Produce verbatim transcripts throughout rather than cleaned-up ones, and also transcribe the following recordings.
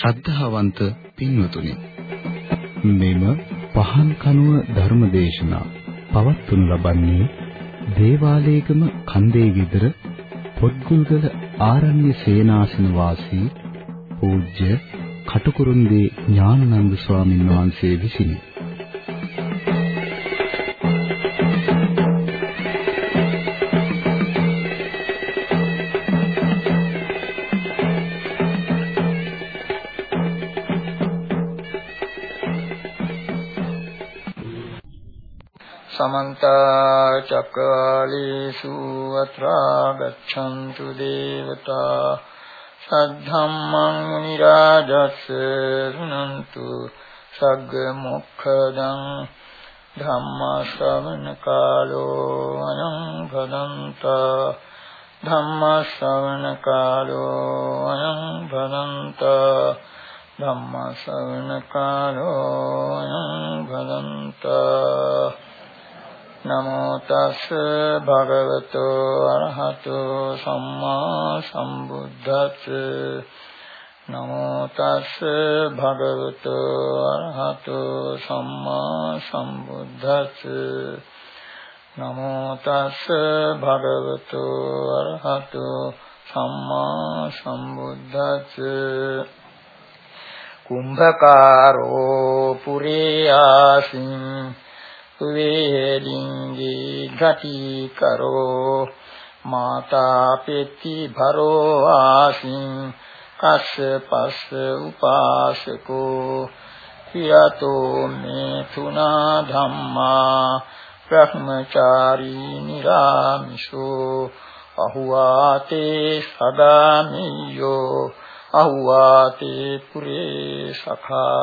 ශ්‍රද්ධාවන්ත පින්වතුනි, මෙම පහන් කනුව ධර්මදේශනා පවත්වනු ලබන්නේ දේවාලේගම කන්දේ විදර පොත්ගුල්ගල ආරණ්‍ය සේනාසන වාසී පූජ්‍ය කටුකුරුන්දී ඥානানন্দ ස්වාමීන් වහන්සේ විසිනි. समन्त चक्रवालेषु अत्रा गच्छन्तु देवता सद्धम्मं मुनिराजस्य शृण्वन्तु सग्ग मोक्षदं धम्म श्रवण कालो अयं भदन्ता धम्म श्रवण कालो अयं भदन्ता धम्म श्रवण कालो अयं भदन्ता नमो तस् भगवतो अरहतो सम्मा सम्बुद्धस्स नमो तस् भगवतो अरहतो सम्मा सम्बुद्धस्स नमो तस् भगवतो अरहतो सम्मा सम्बुद्धस्स कुंभकारो पुरे आसीन वेलिंगी घटी करो माता पेती भरो आसीन कस पस उपासको फिरतो में थुना धम्मा ब्रह्मचारी निरामिषो अहुआते सदामियो अहुआते पुरे सखा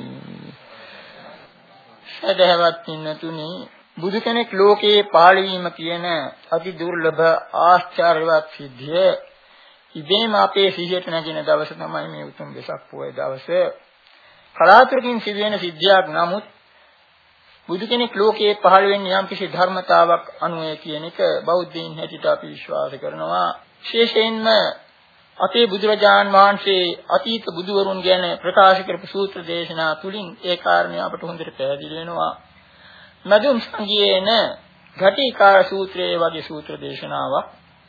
සදහවත් පින්නතුනි, බුදු කෙනෙක් ලෝකේ පහළ වීම කියන අති දුර්ලභ ආශ්චර්යවත් සිද්ධිය ඉබේම අපේ සිහියට නැගෙන දවස තමයි මේ උතුම් වෙසක් පොය දවස. කලාතුරකින් සිදුවෙන සිද්ධියක්, නමුත් බුදු කෙනෙක් ලෝකේ පහළ වෙන්නේ යම් කිසි ධර්මතාවක් අනුවයි කියන එක බෞද්ධයින් හැටියට අපි විශ්වාස කරනවා. විශේෂයෙන්ම අපේ බුදුරජාන් වහන්සේ අතීත බුදුවරුන් ගැන ප්‍රකාශ කරපු සූත්‍ර දේශනා තුලින් ඒ කාරණය අපට හොඳට පැහැදිලි වෙනවා. මදුම් සංගයේන ඝටිකාර සූත්‍රයේ වගේ සූත්‍ර දේශනාවක්.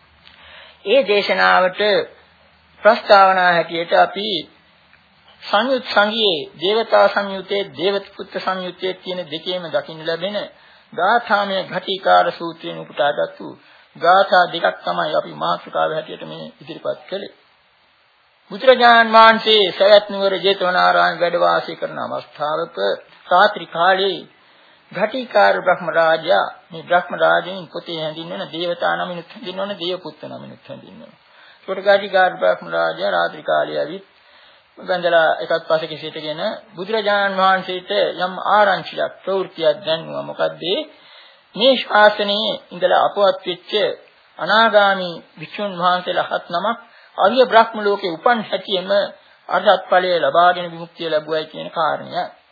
ඒ දේශනාවට ප්‍රස්තාවනා හැටියට අපි සංයුත් සංගයේ දේවතා සංයුත්තේ දේවපුත්‍ර සංයුත්තේ කියන දෙකේම දකින්න ලැබෙන ගාථාමය ඝටිකාර සූත්‍රයෙන් උපුටාගත්තු ගාථා දෙකක් තමයි අපි මාතෘකාව හැටියට මේ ඉදිරිපත් කළේ. බුදුරජාණන් වහන්සේ සවැත් නුවර ජේතවනාරාම වැඩ වාසය කරන අවස්ථාවක රාත්‍රී කාලේ ඝටිකාර බ්‍රහ්ම රාජයා, මේ බ්‍රහ්ම රාජයන් පොතේ හැඳින්වෙන දේවතා නමිනුත් හැඳින්වන දේවපුත්‍ර නමිනුත් හැඳින්වන. ඒකට ඝටිකාර බ්‍රහ්ම රාජයා රාත්‍රී කාලේ ඇවිත් ගන්දලා එකත් පස්සේ කිසිටගෙන බුදුරජාණන් වහන්සේට යම් ආරංචියක් ප්‍රවෘත්තියක් දැන්වුවා. මොකද මේ ශාසනයේ ඉඳලා අපවත් වෙච්ච අනාගාමී වික්ෂුන් වහන්සේලා හත් නමක් අරිය බ්‍රහ්ම ලෝකේ උපන් හැටියෙම අරහත් ඵලය ලබාගෙන විමුක්තිය ලැබුවයි කියන කාරණය.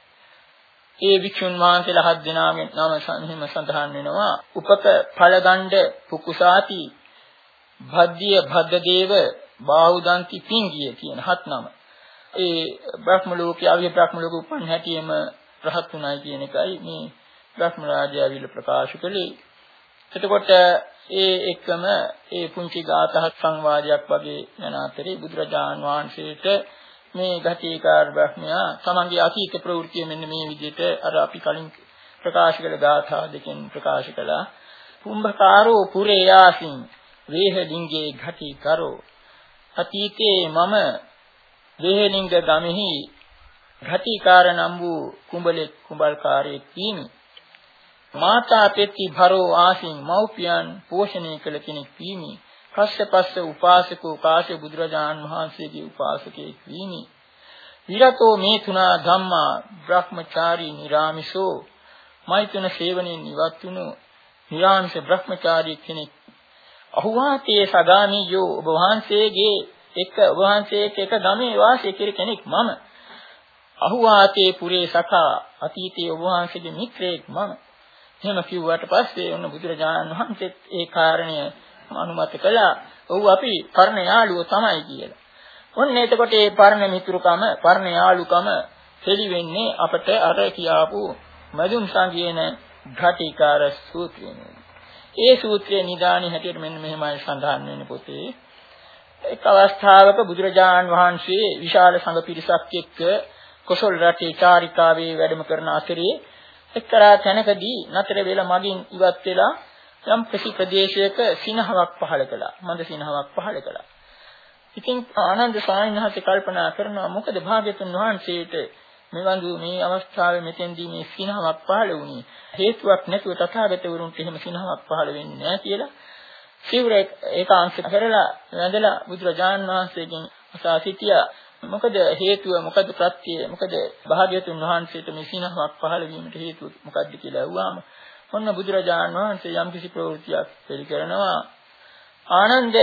ඒ වික්ෂුන් වහන්සේලා හත් දෙනාගේ නම සංහිම සඳහන් වෙනවා. උපක ඵලගණ්ඩ පුකුසාති භද්දිය භද්දදේව බාහුදන්ති පිංගිය කියන හත් නම. ඒ බ්‍රහ්ම ලෝකේ අරිය බ්‍රහ්ම ලෝකේ උපන් හැටියෙම රහත් උනායි කියන එකයි මේ බ්‍රහ්ම රාජයා විල ප්‍රකාශ කළේ. එතකොට ඒ එක්කම ඒ පුංචි ගාථා සංවාදයක් වගේ යන අතරේ බුදුරජාණන් වහන්සේට මේ ඝටිකාර බ්‍රහ්මයා තමන්ගේ අතීත ප්‍රවෘත්තිය මෙන්න මේ විදිහට අර අපි කලින් ප්‍රකාශ කළ ගාථා දෙකෙන් ප්‍රකාශ කළා. කුම්භකාරෝ පුරේ යාසින් වේහලිංගේ ඝටිකරෝ අතීතේ මම වේහලිංග ගමෙහි ඝටිකාර නම් වූ කුඹලෙක් කුඹල්කාරයෙක් වීමි. මාතා පෙති භරෝ ආසින් මෞපියන් පෝෂණය කළ කෙනෙක් වීමි. කස්සපස්ස උපාසකෝ කාශ්‍යප බුදුරජාණන් වහන්සේගේ උපාසකයෙක් වීමි. විරතෝ මේ තුනා ධම්මා බ්‍රහ්මචාරී නිරාමිෂෝ මෛතුන සේවනයෙන් ඉවත් වුණු නිරාමිෂ බ්‍රහ්මචාරී කෙනෙක්. අහුවාතේ සදාමියෝ ඔබ වහන්සේගේ එක ඔබ වහන්සේක එක ගමේ වාසය කර කෙනෙක් මම. අහුවාතේ පුරේ සඛා අතීතයේ ඔබ වහන්සේගේ මිත්‍රයෙක් මම. එහෙම කිව්වට පස්සේ ඔන්න බුදුරජාණන් වහන්සේත් ඒ කාරණය අනුමත කළා. ඔව් අපි කර්ණ යාළුවෝ තමයි කියලා. ඔන්න එතකොට මේ පරණ මිතුරුකම, පරණ යාළුකම හෙළි වෙන්නේ අපට අර කියාපු මදුම් සංගයන ඝටිකාර සූත්‍රයෙන්. ඒ සූත්‍රයේ නිදාණි හැටියට මෙන්න මෙහෙමයි සඳහන් වෙන්නේ පොතේ. එක් අවස්ථාවක බුදුරජාණන් වහන්සේ විශාල සංඝ පිරිසක් එක්ක කොසල් රටේ චාරිකාවේ වැඩම කරන අතරේ එක්තරා තැනකදී නතර වෙලා මගින් ඉවත් වෙලා යම් කිසි ප්‍රදේශයක සිනහවක් පහළ කළා. මන්ද සිනහවක් පහළ කළා. ඉතින් ආනන්ද ස්වාමීන් වහන්සේ කල්පනා කරනවා මොකද භාග්‍යතුන් වහන්සේට මෙවඳු මේ අවස්ථාවේ මෙතෙන්දී මේ සිනහවක් පහළ වුණේ හේතුවක් නැතුව තථාගතවරුන්ට එහෙම සිනහවක් පහළ වෙන්නේ නැහැ කියලා සිවුර ඒකාංශ කරලා වැඳලා බුදුරජාණන් වහන්සේගෙන් අසා සිටියා. මොකද හේතුව මොකද ප්‍රත්‍යය මොකද භාග්‍යතුන් වහන්සේට මේ සිනහවක් පහළ වීමට හේතුව මොකක්ද කියලා අහුවාම ඔන්න බුදුරජාණන් වහන්සේ යම් කිසි ප්‍රවෘත්තියක් පිළිකරනවා. ආනන්ද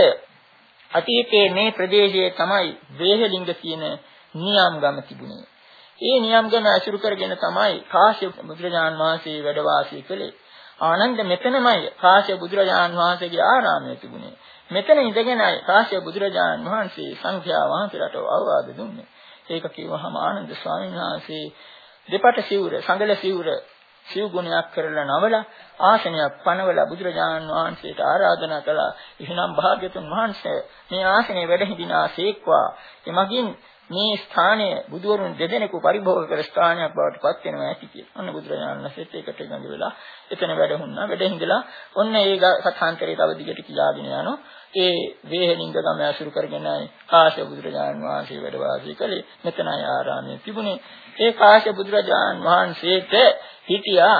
අතීතයේ මේ ප්‍රදේශයේ තමයි වේහලිංග කියන නියම්ගම තිබුණේ. ඒ නියම්ගම අසුරු කරගෙන තමයි කාශ්‍යප බුදුරජාණන් වහන්සේ වැඩ වාසය කළේ. ආනන්ද මෙතනමයි කාශ්‍යප බුදුරජාණන් වහන්සේගේ ආරාමය තිබුණේ. මෙතන ඉඳගෙනයි කාශ්‍යප බුදුරජාණන් වහන්සේ සංඝයා වහන්සේලාට අවවාද දුන්නේ. ඒක කිව්වහම ආනන්ද ස්වාමීන් වහන්සේ දෙපට සිවුර, සංගල සිවුර සිව් ගුණයක් කරලා නවලා ආසනයක් පනවලා බුදුරජාණන් වහන්සේට ආරාධනා කළා. එහෙනම් භාග්‍යතුන් වහන්සේ මේ ආසනයේ වැඩ හිඳිනා සේක්වා. එමගින් මේ ස්ථානය බුදුවරුන් දෙදෙනෙකු පරිභෝග කර ස්ථානයක් බවට පත් වෙනවා ඇති කියලා. ඔන්න බුදුරජාණන් වහන්සේත් ඒකට ගඟ වෙලා එතන වැඩ හුණා. වැඩ හිඳලා ඔන්න ඒ කථාන්තරේ තව දිගට කියාගෙන යනවා. ඒ වේහලිංග ගම අසුරු කරගෙනයි කාශ්‍යප බුදුරජාණන් වහන්සේ වැඩ වාසය කළේ. මෙතනයි ආරාමයේ තිබුණේ. ඒ කාශ්‍යප බුදුරජාණන් වහන්සේට හිටියා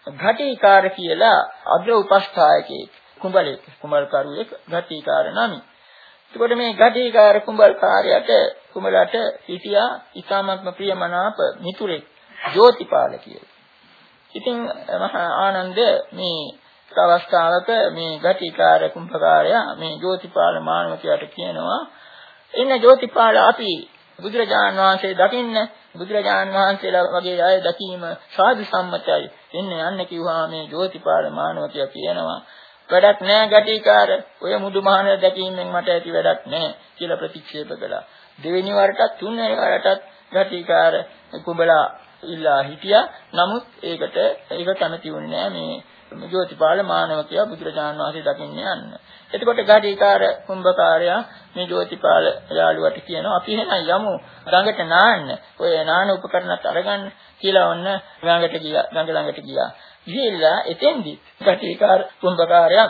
ඝටිකාර කියලා අග්‍ර උපස්ථායකයෙක්, කුඹලෙක්, කුඹල්කරුවෙක් ඝටිකාර නමි. එතකොට මේ ඝටිකාර කුඹල්කාරයට කුඹලට හිටියා ඊ타මත්ම ප්‍රියමනාප මිතුරෙක් ජෝතිපාල කියලා. ඉතින් මහා ආනන්ද මේ අවස්ථාවක මේ ඝටිකාර කුඹකාරයා මේ ජෝතිපාල මානවකයාට කියනවා එන්න ජෝතිපාල අපි බුදුරජාණන් වහන්සේ දකින්න බුදුරජාණන් වහන්සේලා වගේ අය දැකීම සාදු සම්මතයි එන්න යන්න කිව්වා. මේ ජෝතිපාල මානවකයා කියනවා වැඩක් නෑ ඝටිකාර ඔය මුදුමහන දැකීමෙන් මට ඇති වැඩක් නෑ කියලා ප්‍රතික්ෂේප කළා. දෙවෙනි වරටත් තුන්වෙනි වරටත් ඝටිකාර කුඹලා ඉල්ලා හිටියා. නමුත් ඒකට ඒක කැමති වුණේ නෑ මේ ජෝතිපාල මානවකයා බුදුරජාණන් වහන්සේ දකින්න යන්න. එතකොට ඝටිකාර කුඹකාරයා මේ ජෝතිපාල යාළුවට කියනවා අපි එහෙනම් යමු ගඟට නාන්න. ඔය නාන උපකරණත් අරගන්න කියලා ඔන්න ගඟට ගියා. ගඟ ළඟට ගියා. ගිහිල්ලා එතෙන්දි ඝටිකාර කුඹකාරයා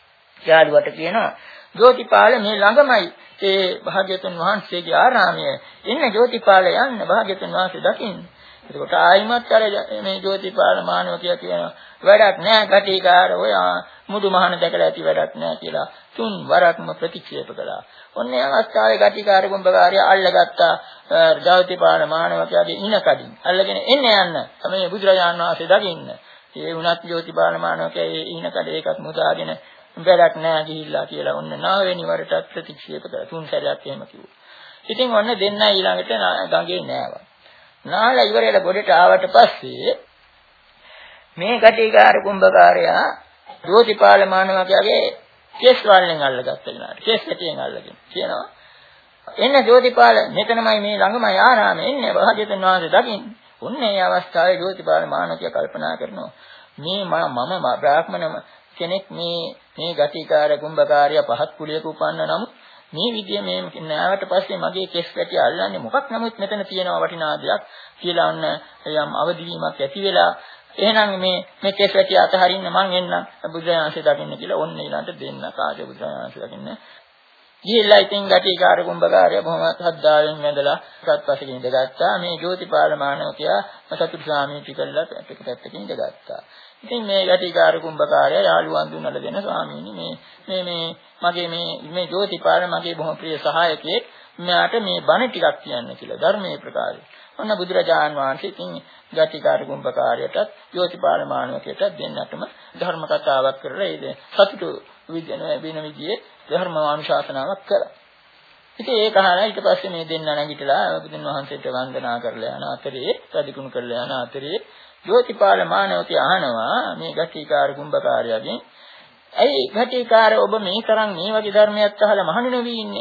යාළුවට කියනවා ජෝතිපාල මේ ළඟමයි ඒ භාග්‍යතුන් වහන්සේගේ ආරාමය. එන්න ජෝතිපාල යන්න භාග්‍යතුන් වහන්සේ දකින්න. එතකොට ආයිමත් අර මේ ජෝතිපාල මානවකයා කියනවා වැඩක් නෑ ඝටිකාර ඔය මුදුමහන දැකලා ඇති වැඩක් නෑ කියලා තුන් වරක්ම ප්‍රතික්ෂේප කළා. ඔන්න ඒ අවස්ථාවේ ඝටිකාර කුඹකාරයා අල්ලගත්තා ජෝතිපාල මානවකයාගේ ඉන කඩින්. අල්ලගෙන එන්න යන්න මේ බුදුරජාණන් වහන්සේ දකින්න. ඒ වුණත් ජෝතිපාල මානවකයා ඒ ඉන කඩ ඒකත් මුදාගෙන වැඩක් නෑ ගිහිල්ලා කියලා ඔන්න නවවෙනි වරටත් ප්‍රතික්ෂේප කළා. තුන් සැරයක් එහෙම කිව්වා. ඉතින් ඔන්න දෙන්න ඊළඟට ගඟේ නෑවා. නාලා ඉවරලා ගොඩට ආවට පස්සේ මේ ඝටිකාර කුඹකාරයා ජෝතිපාල මානවකයාගේ කෙස් වලින් අල්ලගත්ත කෙනාට කෙස් ඇටියෙන් අල්ලගෙන කියනවා එන්න ජෝතිපාල මෙතනමයි මේ ළඟමයි ආරාමේ එන්න භාග්‍යවතුන් වහන්සේ දකින්න. ඔන්න ඒ අවස්ථාවේ ජෝතිපාල මානවකයා කල්පනා කරනවා මේ මම බ්‍රාහ්මණ කෙනෙක් මේ මේ ඝටිකාර කුඹකාරයා පහත් කුලයක උපන්න නමුත් මේ විදිය මේ නෑවට පස්සේ මගේ කෙස් වැටි අල්ලන්නේ මොකක් නමුත් මෙතන තියෙනවා වටිනා දෙයක් කියලා ඔන්න යම් අවදිවීමක් ඇති වෙලා එහෙනම් මේ මේ කෙස් වැටි අතහරින්න මං එන්නම් බුදුරජාණන්සේ දකින්න කියලා ඔන්න ඊළඟට දෙන්න කාර්ය බුදුරජාණන්සේ දකින්න ගිහිල්ලා ඉතින් ඝටිකාර කුඹකාරය බොහොම ශ්‍රද්ධාවෙන් වැඳලා සත්පසකින් ඉඳගත්තා. මේ ජෝතිපාල මානවකයා සතුටු සාමීචි කළා පැත්තකින් ඉඳගත්තා. ඉතින් මේ ඝටිකාර කුඹකාරය යාළුවන් දුන්නල දෙන ස්වාමීනි මේ මේ මේ මගේ මේ මේ ජෝතිපාල මගේ බොහොම ප්‍රිය සහායකයෙක් මෙයාට මේ බණ ටිකක් කියන්න කියලා ධර්මයේ ප්‍රකාරය. ඔන්න බුදුරජාණන් වහන්සේ ඉතින් ඝටිකාර කුඹකාරයටත් ජෝතිපාල මානවකයටත් දෙන්නටම ධර්ම කතාවක් කරලා ඒ සතුටු විදින වෙන විදිහේ ධර්ම අනුශාසනාවක් කළා. ඉතින් ඒක අහලා ඊට පස්සේ මේ දෙන්න නැගිටලා බුදුන් වහන්සේට වන්දනා කරලා යන අතරේ සදිකුණු කරලා යන අතරේ ජෝතිපාල මානවකයා අහනවා මේ ඝටිකාර කුඹකාරයාගෙන් ඇයි ඝටිකාර ඔබ මේ තරම් මේ වගේ ධර්මයක් අහලා මහණු නොවී ඉන්නේ?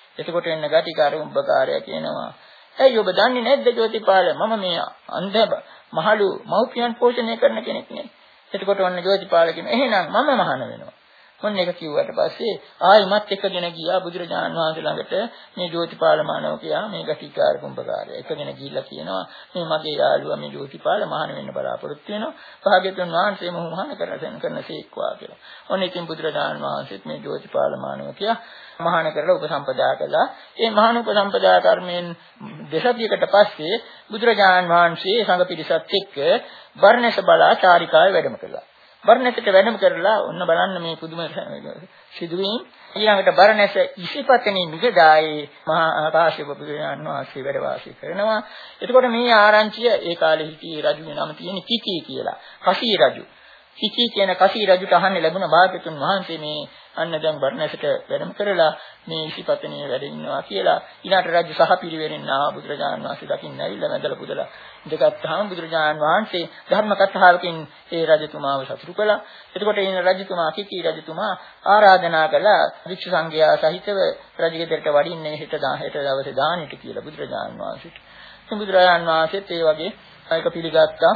එතකොට එන්න ගටිකාර උඹකාරය කියනවා. ඇයි ඔබ දන්නේ නැද්ද ජෝතිපාල මම මේ අන්ධ මහලු මව්පියන් පෝෂණය කරන කෙනෙක් නේ. එතකොට ඔන්න ජෝතිපාල කියනවා එහෙනම් මම මහාන වෙනවා. මොන්න එක කිව්වට පස්සේ ආයිමත් එකගෙන ගියා බුදුරජාණන් වහන්සේ ළඟට මේ ජෝතිපාල මානව කියා මේ ගටිකාර කුඹකාරය. එකගෙන ගිහිල්ලා කියනවා මේ මගේ යාළුවා මේ ජෝතිපාල මහාන වෙන්න බලාපොරොත්තු වෙනවා. භාග්‍යවතුන් වහන්සේ මොහු මහාන කරලා කරන සීක්වා කියලා. ඔන්න ඉතින් බුදුරජාණන් වහන්සේත් මේ ජෝතිපාල මානව කියා මහාන කරලා උපසම්පදා කළා. ඒ මහාන උපසම්පදා කර්මයෙන් දෙසතියකට පස්සේ බුදුරජාණන් වහන්සේ සංඝ පිරිසත් එක්ක බර්ණැස බලා චාරිකාවේ වැඩම කළා. බර්ණැසට වැඩම කරලා ඔන්න බලන්න මේ පුදුම සිදුවීම්. ඊළඟට බර්ණැස ඉසිපතනේ මිගදායේ මහා කාශ්‍යප බුදුරජාණන් වහන්සේ වැඩ වාසය කරනවා. එතකොට මේ ආරංචිය ඒ කාලේ හිටියේ රජුගේ නම තියෙන කිකී කියලා. කසී රජු. කිකී කියන කසී රජුට අහන්න ලැබුණ භාග්‍යතුන් වහන්සේ මේ අන්න දැන් බර්ණැසට වැඩම කරලා මේ ඉසිපතනේ වැඩ ඉන්නවා කියලා. ඊළාට රජු සහපිරිවෙරින් ආ බුදුරජාණන් වහන්සේ දකින්න ඇවිල්ලා වැඳලා පුදලා ඉඳගත්තාම බුදුරජාණන් වහන්සේ ධර්ම කතාවකින් ඒ රජතුමාව සතුටු කළා. එතකොට ඒ රජතුමා කිකී රජතුමා ආරාධනා කළා වික්ෂු සංඝයා සහිතව රජගෙදරට වඩින්නේ හෙට හෙට දවසේ දානෙට කියලා බුදුරජාණන් වහන්සේට. ඉතින් බුදුරජාණන් වහන්සේත් ඒ වගේ ඒක පිළිගත්තා.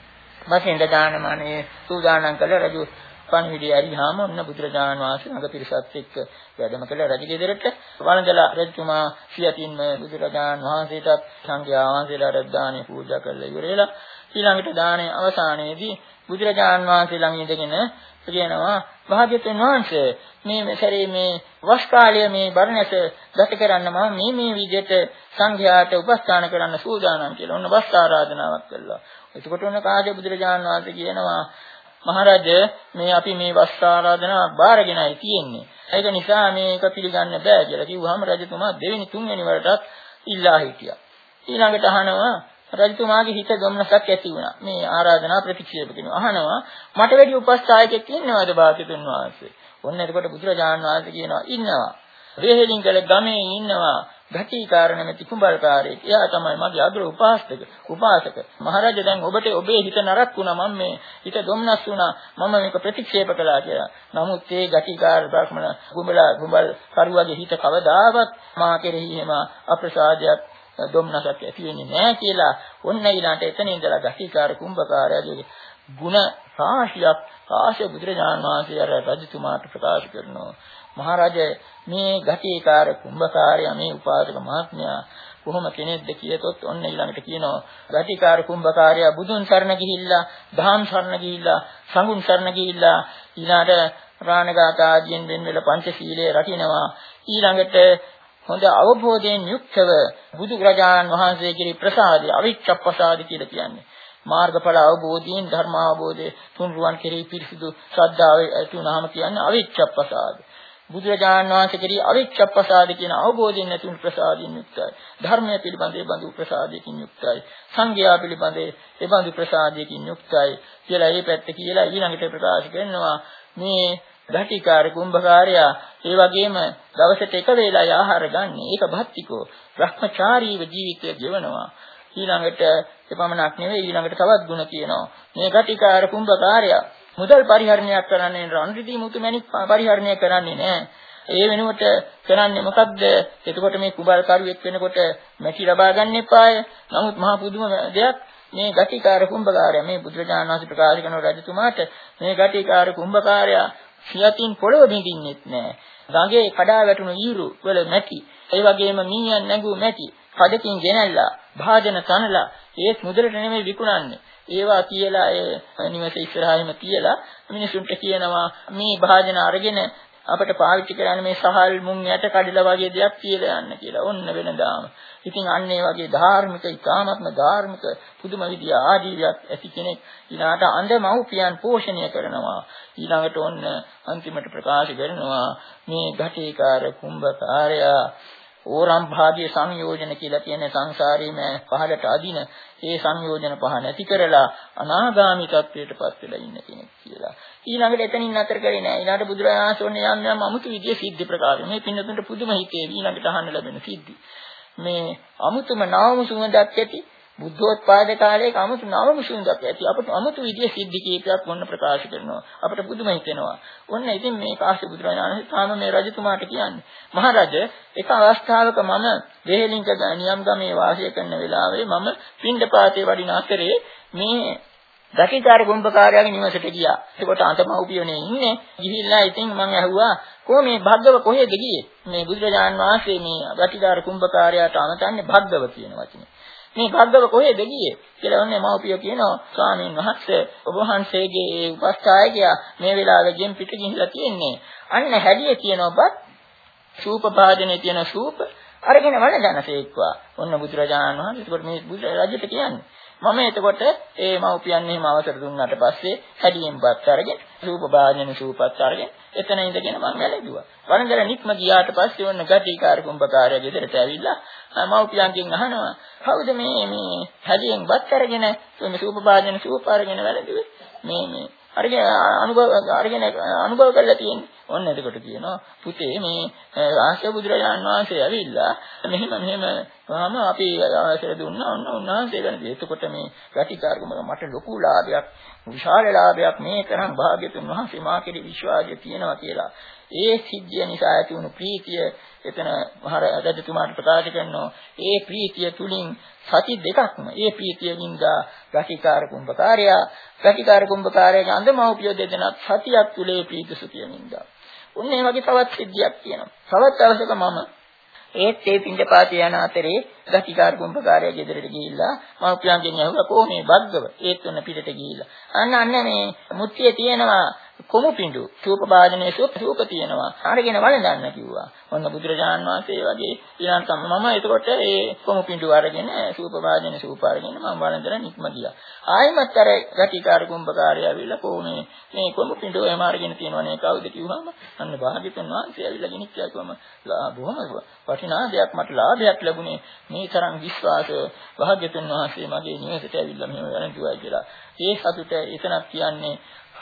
මසින්ද දානමනේ සූදානම් කළ රජු පණිවිඩය ඇරිහාම ඔන්න බුදුරජාණන් වහන්සේ ළඟ පිරිසත් එක්ක වැඩම කළ රජගෙදරට වළඳලා රජතුමා සියතින්ම බුදුරජාණන් වහන්සේටත් සංඝයා වහන්සේලාට දානෙ පූජා කරලා ඉවරලා ඊළඟට දානේ අවසානයේදී බුදුරජාණන් වහන්සේ ළඟ ඉඳගෙන කියනවා භාග්‍යවතුන් වහන්සේ මේ සැරේ මේ වස් කාලයේ මේ බරණැස ගත කරන්න මම මේ මේ විදිහට සංඝයාට උපස්ථාන කරන්න සූදානම් කියලා ඔන්න වස් ආරාධනාවක් කළා. එතකොට ඔන්න කාශ්‍යප බුදුරජාණන් වහන්සේ කියනවා මහරජ මේ අපි මේ වස් ආරාධනාවක් බාරගෙනයි තියෙන්නේ. ඒක නිසා මේක පිළිගන්න බෑ කියලා කිව්වහම රජතුමා දෙවෙනි තුන්වෙනි වරටත් ඉල්ලා හිටියා. ඊළඟට අහනවා රජතුමාගේ හිත ගොම්නසක් ඇති වුණා. මේ ආරාධනා ප්‍රතික්ෂේප කරනවා. අහනවා මට වැඩි උපස්ථායකෙක් ඉන්නවද භාග්‍යතුන් වහන්සේ? ඔන්න එතකොට බුදුරජාණන් වහන්සේ කියනවා ඉන්නවා. රේහෙලින්ගල ගමේ ඉන්නවා. ගටිකාර නැමැති කුඹල්කාරයෙක්. එයා තමයි මගේ අග්‍ර උපාසක. උපාසක. මහරජා දැන් ඔබට ඔබේ හිත නරක් වුණා. මම මේ හිත දුම්නස් වුණා. මම මේක ප්‍රතික්ෂේප කළා කියලා. නමුත් ඒ ගටිකාර බ්‍රාහ්මණ කුඹලා කුඹල් කරුවගේ හිත කවදාවත් මා කෙරෙහි එහෙම අප්‍රසාදයක් දුම්නසක් ඇති වෙන්නේ නැහැ කියලා. ඔන්න ඊළාට එතන ඉඳලා ගටිකාර කුඹකාරයාගේ ಗುಣ රාශියක් කාශ්‍යප බුදුරජාණන් වහන්සේ අර රජතුමාට ප්‍රකාශ කරනවා. මහරජා මේ ගටිකාර කුඹකාරයා මේ උපාසක මහත්මයා කොහොම කෙනෙක්ද කියතොත් ඔන්න ඊළඟට කියනවා ගටිකාර කුඹකාරයා බුදුන් සරණ ගිහිල්ලා දහම් සරණ ගිහිල්ලා සංඝුන් සරණ ගිහිල්ලා ඊළඟට ප්‍රාණඝාත ආදීන් වෙන වෙල පංචශීලයේ රකින්නවා ඊළඟට හොඳ අවබෝධයෙන් යුක්තව බුදු රජාණන් වහන්සේ කෙරෙහි ප්‍රසාදය අවිච්ඡප්පසාද කියලා කියන්නේ මාර්ගඵල අවබෝධයෙන් ධර්ම අවබෝධයේ තුන්රුවන් කෙරෙහි පිරිසිදු ශ්‍රද්ධාව ඇති වුණාම කියන්නේ අවිච්ඡප්පසාද බුදුරජාණන් වහන්සේ කෙරෙහි අවිච්ඡප්පසාද කියන අවබෝධයෙන් නැතුණු ප්‍රසාදයෙන් යුක්තයි. ධර්මය පිළිබඳ ඒ බඳු ප්‍රසාදයකින් යුක්තයි. සංඝයා පිළිබඳ ඒ බඳු ප්‍රසාදයකින් යුක්තයි කියලා ඒ පැත්ත කියලා ඊළඟට ප්‍රකාශ කරනවා මේ ගටිකාර කුම්භකාරයා ඒ වගේම දවසට එක වේලයි ආහාර ගන්න. ඒක භක්තිකෝ භ්‍රමචාරීව ජීවිතය ගෙවනවා. ඊළඟට එපමණක් නෙවෙයි ඊළඟට තවත් ගුණ කියනවා. මේ ගටිකාර කුම්භකාරයා මුදල් පරිහරණයක් කරන්නේ රන් රිදී මුතු මැණික් පරිහරණය කරන්නේ නැහැ. ඒ වෙනුවට කරන්නේ මොකද්ද? එතකොට මේ කුඹල් කරුවෙක් වෙනකොට මැටි ලබා ගන්න එපාය. නමුත් මහා පුදුම දෙයක් මේ ගටිකාර කුම්භකාරයා මේ බුදුරජාණන් වහන්සේ ප්‍රකාශ කරන රජතුමාට මේ ගටිකාර කුම්භකාරයා සියතින් පොළොව බිඳින්නෙත් නැහැ. ගඟේ කඩා වැටුණු ඊරු වල මැටි, ඒ වගේම මීයන් නැගූ මැටි කඩකින් ගෙනල්ලා භාජන තනලා ඒත් මුදලට නෙමෙයි විකුණන්නේ. ඒවා කියලා ඒ නිවස ඉස්සරහින්ම තියලා මිනිසුන්ට කියනවා මේ භාජන අරගෙන අපිට පාවිච්චි කරන්න මේ සහල් මුං යට කඩලා වගේ දෙයක් කියලා යන්න කියලා. ඔන්න වෙනදාම. ඉතින් අන්න ඒ වගේ ධාර්මික, ඉතාමත්ම ධාර්මික පුදුම විදිය ආජීවයක් ඇති කෙනෙක් ඊළාට අඳ මව්පියන් පෝෂණය කරනවා. ඊළඟට ඔන්න අන්තිමට ප්‍රකාශ කරනවා මේ ගටිකාර කුම්භකාරයා ඕරම් භාගයේ සංයෝජන කියලා කියන සංසාරේම පහළට අදින ඒ සංයෝජන පහ නැති කරලා අනාගාමී තත්වයටපත් වෙලා ඉන්න කෙනෙක් කියලා. ඊළඟට එතනින් අතර කරේ නෑ. ඊළඟට බුදුරජාණන් වහන්සේ යම් යම් අමුතු විදිය සිද්ධි ප්‍රකාශ. මේ පින්නතුන්ට පුදුම හිතේ ඊළඟට අහන්න ලැබෙන සිද්ධි. මේ අමුතුම නාම සුවඳක් ඇති බුද්ධෝත්පාද කාලයේ 아무තු නව විසුන්දක් ඇති අපට 아무තු විදිය සිද්ධි කීපයක් වොන්න ප්‍රකාශ කරනවා. අපට පුදුම හිතෙනවා. ඔන්න ඉතින් මේ කාශ්‍යප බුදුරජාණන් වහන්සේ තාම මේ රජතුමාට කියන්නේ මහරජ එක අවස්ථාවක මම වේලින්ක නියම් ගමේ වාසය කරන වෙලාවේ මම පිණ්ඩපාතේ වඩින අතරේ මේ දකිකාර කුම්භකාරයාගේ නිවසට ගියා. ඒකට අන්තමහුපියනේ ඉන්නේ. ගිහිල්ලා ඉතින් මම ඇහුවා කොහොම මේ භග්ගව කොහෙද ගියේ? මේ බුදුරජාණන් වහන්සේ මේ දකිකාර කුම්භකාරයාට අමතන්නේ භග්ගව කියන වචනේ. මේ භග්ගව කොහෙද ගියේ කියලා ඔන්නේ මහුපිය කියනවා ස්වාමීන් වහන්සේ ඔබ වහන්සේගේ ඒ උපස්ථායකයා මේ වෙලාවේ ගෙන් පිට ගිහිල්ලා තියෙන්නේ. අන්න හැඩියේ තියෙනවපත් සූප භාජනයේ තියෙන සූප අරගෙන වළඳනසේක්වා. ඔන්න බුදුරජාණන් වහන්සේ ඒකට මේ බුදු රජුට කියන්නේ මම එතකොට ඒ මව්පියන් එහෙම අවසර දුන්නාට පස්සේ හැඩියෙන්පත් අරගෙන රූප භාජන සූපත් අරගෙන එතන ඉඳගෙන මම වැළඳුවා. වළඳලා නික්ම ගියාට පස්සේ ඔන්න ගටිකාර කුම්භකාරය ගෙදරට ඇවිල්ලා මව්පියන්ගෙන් අහනවා කවුද මේ මේ හැඩියෙන්පත් අරගෙන මේ රූප භාජන සූප අරගෙන වැළඳුවේ? මේ මේ අරගෙන අනුභව අරගෙන අනුභව කරලා තියෙන්නේ. ඔන්න එතකොට කියනවා පුතේ මේ ආශ්‍රය බුදුරජාණන් වහන්සේ ඇවිල්ලා මෙහෙම මෙහෙම වහම අපි ආශ්‍රය දුන්නා ඔන්න උන්වහන්සේ ගැන. එතකොට මේ ගටිකාරකම මට ලොකු ලාභයක් විශාල ලාභයක් මේ තරම් භාග්‍යතුන් වහන්සේ මා කෙරෙහි විශ්වාසය තියෙනවා කියලා. ඒ සිද්ධිය නිසා ඇති වුණු ප්‍රීතිය එතන මහ රජතුමාට ප්‍රකාශ කරනවා. ඒ ප්‍රීතිය තුලින් සති දෙකක්ම ඒ ප්‍රීතියෙන් දා ගටිකාර කුම්භකාරයා ගටිකාර කුම්භකාරයාගේ අන්දමව්පිය දෙදෙනාත් සතියක් තුලේ ප්‍රීති සුඛයෙන් ඉඳා. ඔන්න ඒ වගේ තවත් සිද්ධියක් කියනවා. තවත් අවශ්‍යක මම ඒත් ඒ පින්ඩපාතේ යන අතරේ ගටිකාර කුම්භකාරයා ගෙදරට ගිහිල්ලා මව්පියන්ගෙන් ඇහුවා කොහොම මේ භග්ගව ඒත් ඔන්න පිටට ගිහිල්ලා. අන්න අන්න මේ මුත්‍තිය තියෙනවා කොමු පිඬු සූප භාජනයේ සූප සූප තියෙනවා. අරගෙන වළඳන්න කිව්වා. ඔන්න බුදුරජාණන් වහන්සේ වගේ ඊළඟ මම එතකොට ඒ කොමු පිඬු අරගෙන සූප භාජන සූප අරගෙන මම වළඳලා නික්ම ගියා. ආයිමත් අර ගටිකාර කුම්භකාරයා ඇවිල්ලා කොහොමේ මේ කොමු පිඬු එහෙම අරගෙන තියෙනවනේ කවුද කිව්වම අන්න භාග්‍යතුන් වහන්සේ ඇවිල්ලා ගෙනිච්චා කිව්වම බොහොම වටිනා දෙයක් මට ලාභයක් ලැබුණේ මේ තරම් විශ්වාස භාග්‍යතුන් වහන්සේ මගේ නිවසට ඇවිල්ලා මෙහෙම වැළඳුවා කියලා. ඒ සතුට එතනක් කියන්නේ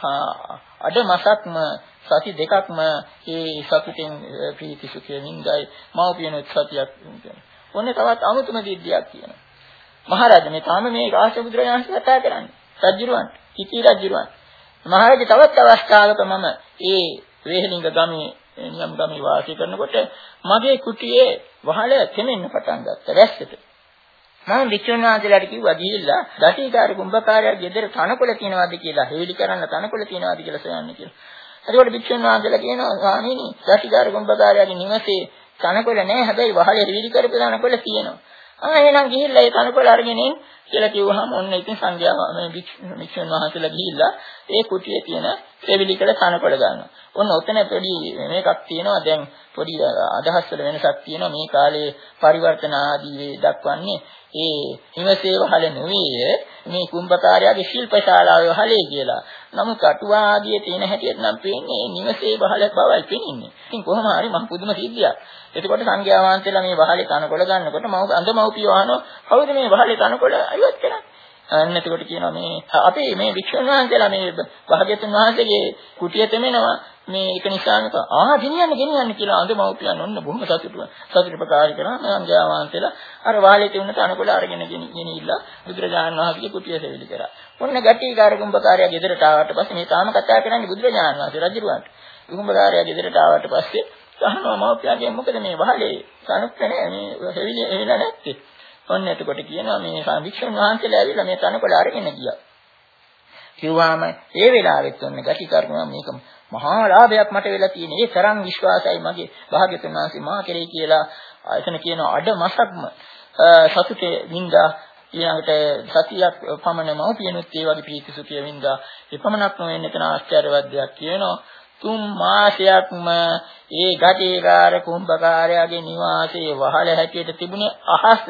අඩ මසක්ම සති දෙකක්ම ඒ සතුටින් ප්‍රීති සුඛයෙන් ඉඳයි මව්පියනොත් සතියක් ඉඳලා. ඔන්නේ තවත් අමුතුම දිද්දියක් කියනවා. මහරජා මේ තාම මේ කාශ්‍යප බුදුරජාණන් වහන්සේ කතා කරන්නේ. රජුරුවන්, කිති රජුරුවන්. මහරජා තවත් අවස්ථාවක මම ඒ වේහලිංග ගමේ නියම් ගමේ වාසය කරනකොට මගේ කුටියේ වහල තෙමෙන්න පටන් ගත්තා රැස්සට. මම වික්ෂුන් වහන්සේලාට කිව්වා ගිහිල්ලා ගටිකාර කුම්භකාරයා ගෙදර තනකොළ තියනවාද කියලා හේලි කරන්න තනකොළ තියනවාද කියලා සොයන්න කියලා. එතකොට වික්ෂුන් වහන්සේලා කියනවා ස්වාමීනි ගටිකාර කුම්භකාරයාගේ නිවසේ තනකොළ නැහැ හැබැයි වහලේ හේලි කරපු තනකොළ තියෙනවා. ආ එහෙනම් ගිහිල්ලා ඒ තනකොළ අරගෙන එන්න කියලා කිව්වහම ඔන්න ඉතින් සංඝයා මේ වික්ෂුන් වහන්සේලා ගිහිල්ලා ඒ කුටියේ තියෙන සෙවිලි කළ තනකොළ ගන්නවා. ඔන්න ඔතන පොඩි මේකක් තියෙනවා දැන් පොඩි අදහස් වල වෙනසක් තියෙනවා මේ කාලේ පරිවර්තන ආදී දක්වන්නේ ඒ නිවසේ වහල නෙවෙයි මේ කුම්භකාරයාගේ ශිල්පශාලාවේ වහලේ කියලා. නමුත් අටුවා ආදී තියෙන හැටියට නම් පේන්නේ නිවසේ වහල බවයි පේන්නේ. ඉතින් කොහොම හරි මහ පුදුම සිද්ධියක්. එතකොට සංඝයා වහන්සේලා මේ වහලේ තනකොළ ගන්නකොට මම අඳමව්පියෝ අහනවා කවුද මේ වහලේ තනකොළ අයවත් කරන්නේ? අන්න එතකොට කියනවා මේ අපි මේ වික්ෂුන් වහන්සේලා මේ භාග්‍යතුන් වහන්සේගේ කුටිය තෙමෙනවා මේ ඒක නිසාම ආ ගෙනියන්න ගෙනියන්න කියලා අඳමව්පියන් ඔන්න බොහොම සතුටු සතුට ප්‍රකාශ කරනවා සංඝයා වහන්සේලා අර වාලේ තියුණ තනකොළ අරගෙන ගෙනිහිල්ලා බුදුරජාණන් වහන්සේගේ කුටිය සෙවිලි කරා. ඔන්න ගටිකාර කුම්භකාරයා ගෙදරට ආවට පස්සේ මේ තාම කතා කරන්නේ බුදුරජාණන් වහන්සේ රජුරවන්ට. කුම්භකාරයා ගෙදරට ආවට පස්සේ අහනවා මව්පියන්ගෙන් මොකද මේ වහලේ තනකොළ මේ සෙවිලි එවිලා නැත්තේ? ඔන්න එතකොට කියනවා මේ වික්ෂුන් වහන්සේලා ඇවිල්ලා මේ තනකොළ අරගෙන ගියා. කිව්වාම ඒ වෙලාවෙත් ඔන්න ගටිකාර කුමා මේක මහා ලාභයක් මට වෙලා තියෙන. ඒ තරම් විශ්වාසයි මගේ භාග්‍යතුන් වහන්සේ මා කෙරෙහි කියලා එතන කියනවා අඩ මසක්ම සතුටේ වින්දා ඊළඟට සතියක් පමණ මව්පියනුත් ඒ වගේ ප්‍රීති සුඛය වින්දා. එපමණක් නොවෙන්න එතන ආශ්චර්යවත් දෙයක් කියනවා. තුන් මාසයක්ම ඒ ගටිකාර කුම්භකාරයාගේ නිවාසයේ වහල හැටියට තිබුණේ අහස.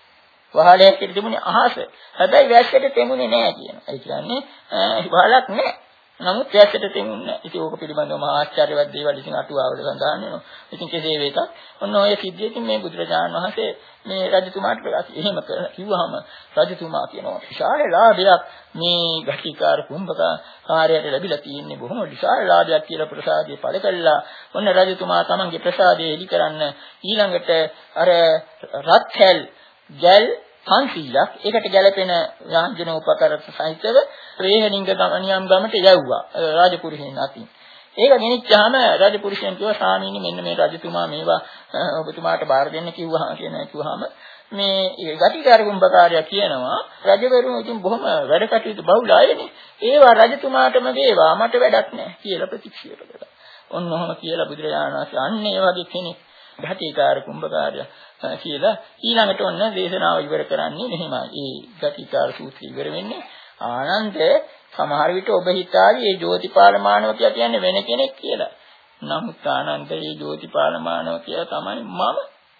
වහල හැටියට තිබුණේ අහස. හැබැයි වැස්සට තෙමුනේ නැහැ කියනවා. ඒ කියන්නේ වහලක් නැහැ. නමුත් වැස්සට තෙමුන්නේ. ඉතින් ඕක පිළිබඳව මහා ආශ්චර්යවත් දේවල් ඉතින් අටුවාවල සඳහන් වෙනවා. ඉතින් කෙසේ වෙතත් ඔන්න ඔය සිද්ධියකින් මේ බුදුරජාණන් වහන්සේ මේ රජතුමාට එහෙම කිව්වහම රජතුමා කියනවා විශාල ලාභයක් මේ ගටිකාර කුම්භකාරයාට ලැබිලා තියෙන්නේ බොහොම විශාල ලාභයක් කියලා ප්‍රසාදේ පළ කළා. ඔන්න රජතුමා තමන්ගේ ප්‍රසාදේ එලි කරන්න ඊළඟට අර රත්හැල් ජල් පන්සීලක් ඒකට ගැළපෙන ව්‍යංජන උපකරණ සහිතව රේහණින්ග ගමනියම් ගමට යවුවා රාජපුරුෂයන් අතින්. ඒක ගෙනිච්චාම රාජපුරුෂයන් කිව්වා ස්වාමීනි මෙන්න මේ රජතුමා මේවා ඔබතුමාට බාර දෙන්න කිව්වා කියන කිව්වහම මේ ගටිකාර කුඹකාරයා කියනවා රජවරුන් ඉතින් බොහොම වැඩ කටයුතු බහුල අයනේ. ඒවා රජතුමාටම දේවා මට වැඩක් නැහැ කියලා ප්‍රතික්ෂේප කළා. ඔන්න ඔහම කියලා බුදුරජාණන් වහන්සේ අන්න ඒ වගේ කෙනෙක් ගටිකාර කුඹකාරයා කියලා ඊළඟට ඔන්න දේශනාව ඉවර කරන්නේ මෙහෙමයි. ඒ ගටිකාර සූත්‍රය ඉවර වෙන්නේ ආනන්ද සමහර විට ඔබ හිතාවි මේ ජෝතිපාල මානවකයා කියන්නේ වෙන කෙනෙක් කියලා. නමුත් ආනන්ද මේ ජෝතිපාල මානවකයා තමයි මම.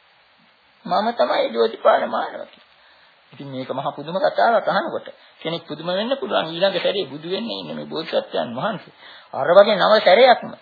මම තමයි ජෝතිපාල මානවකයා. ඉතින් මේක මහා පුදුම කතාවක් අහනකොට කෙනෙක් පුදුම වෙන්න පුළුවන්. ඊළඟ සැරේ බුදු වෙන්නේ ඉන්නේ මේ බෝධිසත්වයන් වහන්සේ. අර වගේ නව සැරයක්ම.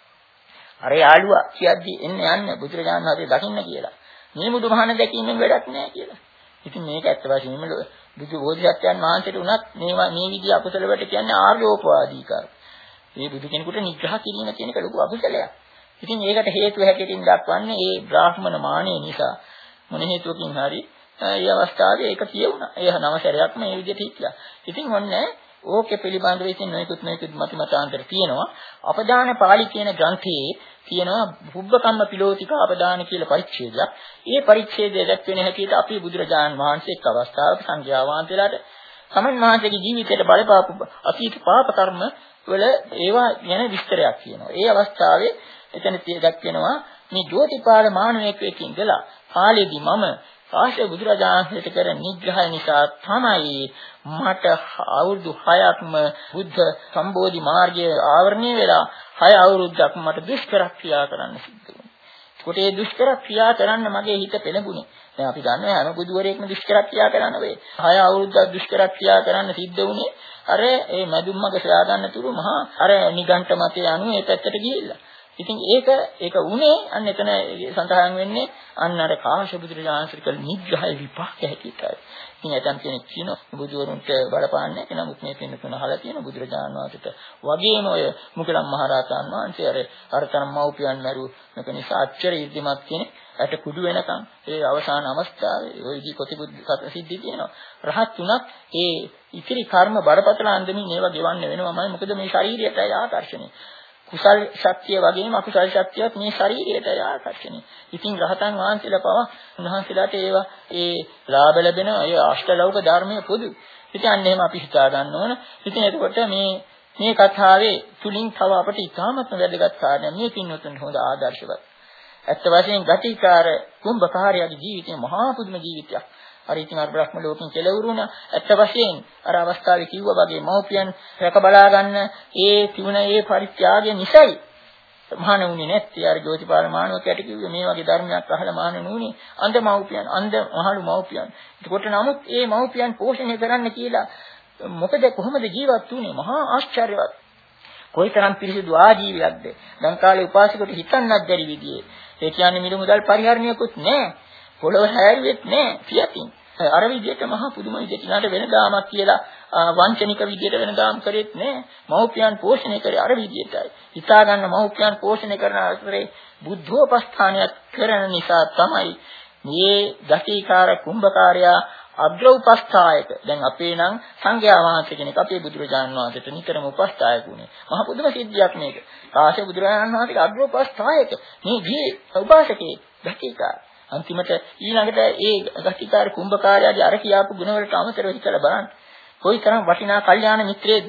අර යාළුවා කියද්දි එන්න යන්න බුදුරජාණන් වහන්සේ දකින්න කියලා. මේ බුදුමහාන දැකීමෙන් වැඩක් නැහැ කියලා. ඉතින් මේක ඇත්ත වශයෙන්ම බුදු බෝධිසත්වයන් වහන්සේට උනත් මේවා මේ විදිහ අකුසල වලට කියන්නේ ආර්යෝපවාදීකාර. මේ බුදු කෙනෙකුට නිග්‍රහ කිරීම කියන එක ලොකු අකුසලයක්. ඉතින් ඒකට හේතුව හැටින් දක්වන්නේ ඒ බ්‍රාහ්මණ මානෙ නිසා. මොන හේතුවකින් හරි ඒ අවස්ථාවේ ඒක කියුණා. ඒ නවසරයක්ම මේ විදිහට හිටියා. ඉතින් ඔන්නේ ඕකේ පිළිබඳව ඉතින් නොයෙකුත් නොයෙකුත් මතිමතාන්තර තියෙනවා. අපදාන පාළි කියන ග්‍රන්ථයේ තියෙනවා බුබ්බකම්ම පිලෝතික අපදාන කියලා පරිච්ඡේදයක්. ඒ පරිච්ඡේදය දැක්වෙන හැටියට අපි බුදුරජාණන් වහන්සේ එක් අවස්ථාවක සංඝයා වහන්සේලාට සමන් වහන්සේගේ ජීවිතයට බලපාපු අතීත පාප කර්ම වල ඒවා ගැන විස්තරයක් කියනවා. ඒ අවස්ථාවේ එතන දැක්වෙනවා මේ ජෝතිපාල මානවයෙක් ඉඳලා කාලෙදි මම කාශ්‍යප බුදුරජාණන්ට කර නිග්‍රහය නිසා තමයි මට අවුරුදු හයක්ම බුද්ධ සම්බෝධි මාර්ගයේ ආවරණය වෙලා හය අවුරුද්දක් මට දුෂ්කර ක්‍රියා කරන්න සිද්ධ වුණා. ඒකට ඒ දුෂ්කර ක්‍රියා කරන්න මගේ හිත පෙළඹුණේ. දැන් අපි දන්නවා හැම බුදුවරයෙක්ම දුෂ්කර ක්‍රියා කරන්න වෙයි. හය අවුරුද්දක් දුෂ්කර ක්‍රියා කරන්න සිද්ධ වුණේ අර ඒ මදුම් මග සොයා ගන්න තුරු මහා අර නිගණ්ඨ මතයේ අනුව ඒ පැත්තට ගිහිල්ලා. ඉතින් ඒක ඒක උනේ අන්න එතන සඳහන් වෙන්නේ අන්න අර කාශ්‍යප බුදුරජාණන් ශ්‍රීකල් නිග්‍රහය විපාක හැටියටයි. ඉතින් ඇතම් කෙනෙක් කියනවා බුදුවරුන්ට බලපාන්නේ නැහැ. නමුත් මේ පින්න තුන අහලා තියෙන බුදුරජාණන් වහන්සේට වගේම ඔය මුගලන් මහරහතන් වහන්සේ අර අරතරම් මව්පියන් මරු මේක නිසා අච්චර ඉර්ධිමත් කෙනෙක් ඇට කුඩු වෙනකන් ඒ අවසාන අවස්ථාවේ ওই දී කොතිබුද්ධ සිද්ධි තියෙනවා. රහත් තුනක් ඒ ඉතිරි කර්ම බරපතල අන්දමින් ඒවා ගෙවන්න වෙනවමයි. මොකද මේ ශරීරයටයි ආකර්ෂණය. කුසල් ශක්තිය වගේම අකුසල් ශක්තියත් මේ ශරීරයට ආකර්ෂණය. ඉතින් රහතන් වහන්සේලා පවා උන්වහන්සේලාට ඒවා ඒ ලාභ ලැබෙන ඒ අෂ්ටලෞක ධර්මයේ පොදු. ඉතින් අන්න එහෙම අපි හිතා ගන්න ඕන. ඉතින් එතකොට මේ මේ කතාවේ තුලින් තව අපට ඉතාමත්ම වැදගත් කාරණා මේ පින්වතුන් හොඳ ආදර්ශවත්. ඇත්ත වශයෙන් ගටිකාර කුම්භකාරයාගේ ජීවිතය මහා පුදුම ජීවිතයක්. අර ඉතින් අර බ්‍රහ්ම ලෝකෙන් කෙලවුරුණ ඇත්ත වශයෙන් අර අවස්ථාවේ කිව්වා වගේ මෞපියන් රැක බලා ගන්න ඒ තිබුණ ඒ පරිත්‍යාගය නිසයි මහාන වුණේ නැත්තේ. අර ජෝතිපාල මානවකයට කිව්වේ මේ වගේ ධර්මයක් අහලා මහාන නුනේ අන්ධ මෞපියන් අන්ධ මහලු මෞපියන්. ඒකට නමුත් ඒ මෞපියන් පෝෂණය කරන්න කියලා මොකද කොහොමද ජීවත් වුනේ? මහා ආශ්චර්යවත්. කොයිතරම් පිරිසිදු ආජීවයක්ද? දැන් කාලේ උපාසකයට හිතන්නත් බැරි විදිහේ. ඒ කියන්නේ මිල මුදල් පරිහරණයකුත් නැහැ. පොළොව හැරියෙත් නැහැ පියතින්. අර විදිහට මහා පුදුම විදිහට නාට වෙන දාමක් කියලා වංචනික විදිහට වෙන දාම් කරෙත් නැහැ. මෞපියන් පෝෂණය කරේ අර විදිහටයි. හිතා ගන්න මෞපියන් පෝෂණය කරන අතරේ බුද්ධෝපස්ථානයක් කරන නිසා තමයි මේ ගතිකාර කුම්භකාරයා අග්‍ර උපස්ථායක. දැන් අපේ නම් සංඝයා වහන්සේ කෙනෙක් අපේ බුදුරජාණන් වහන්සේට නිතරම උපස්ථායක උනේ. මහා පුදුම සිද්ධියක් මේක. කාශ්‍යප බුදුරජාණන් වහන්සේගේ අග්‍ර උපස්ථායක මේ දී උපාසකේ ගතිකාර අන්තිමට ඊළඟට ඒ ගතිකාර කුම්භකාරයාගේ අර කියාපු ගුණ වලට අමතරව හිතලා බලන්න. කොයිතරම් වටිනා කල්යාණ මිත්‍රයෙක්ද.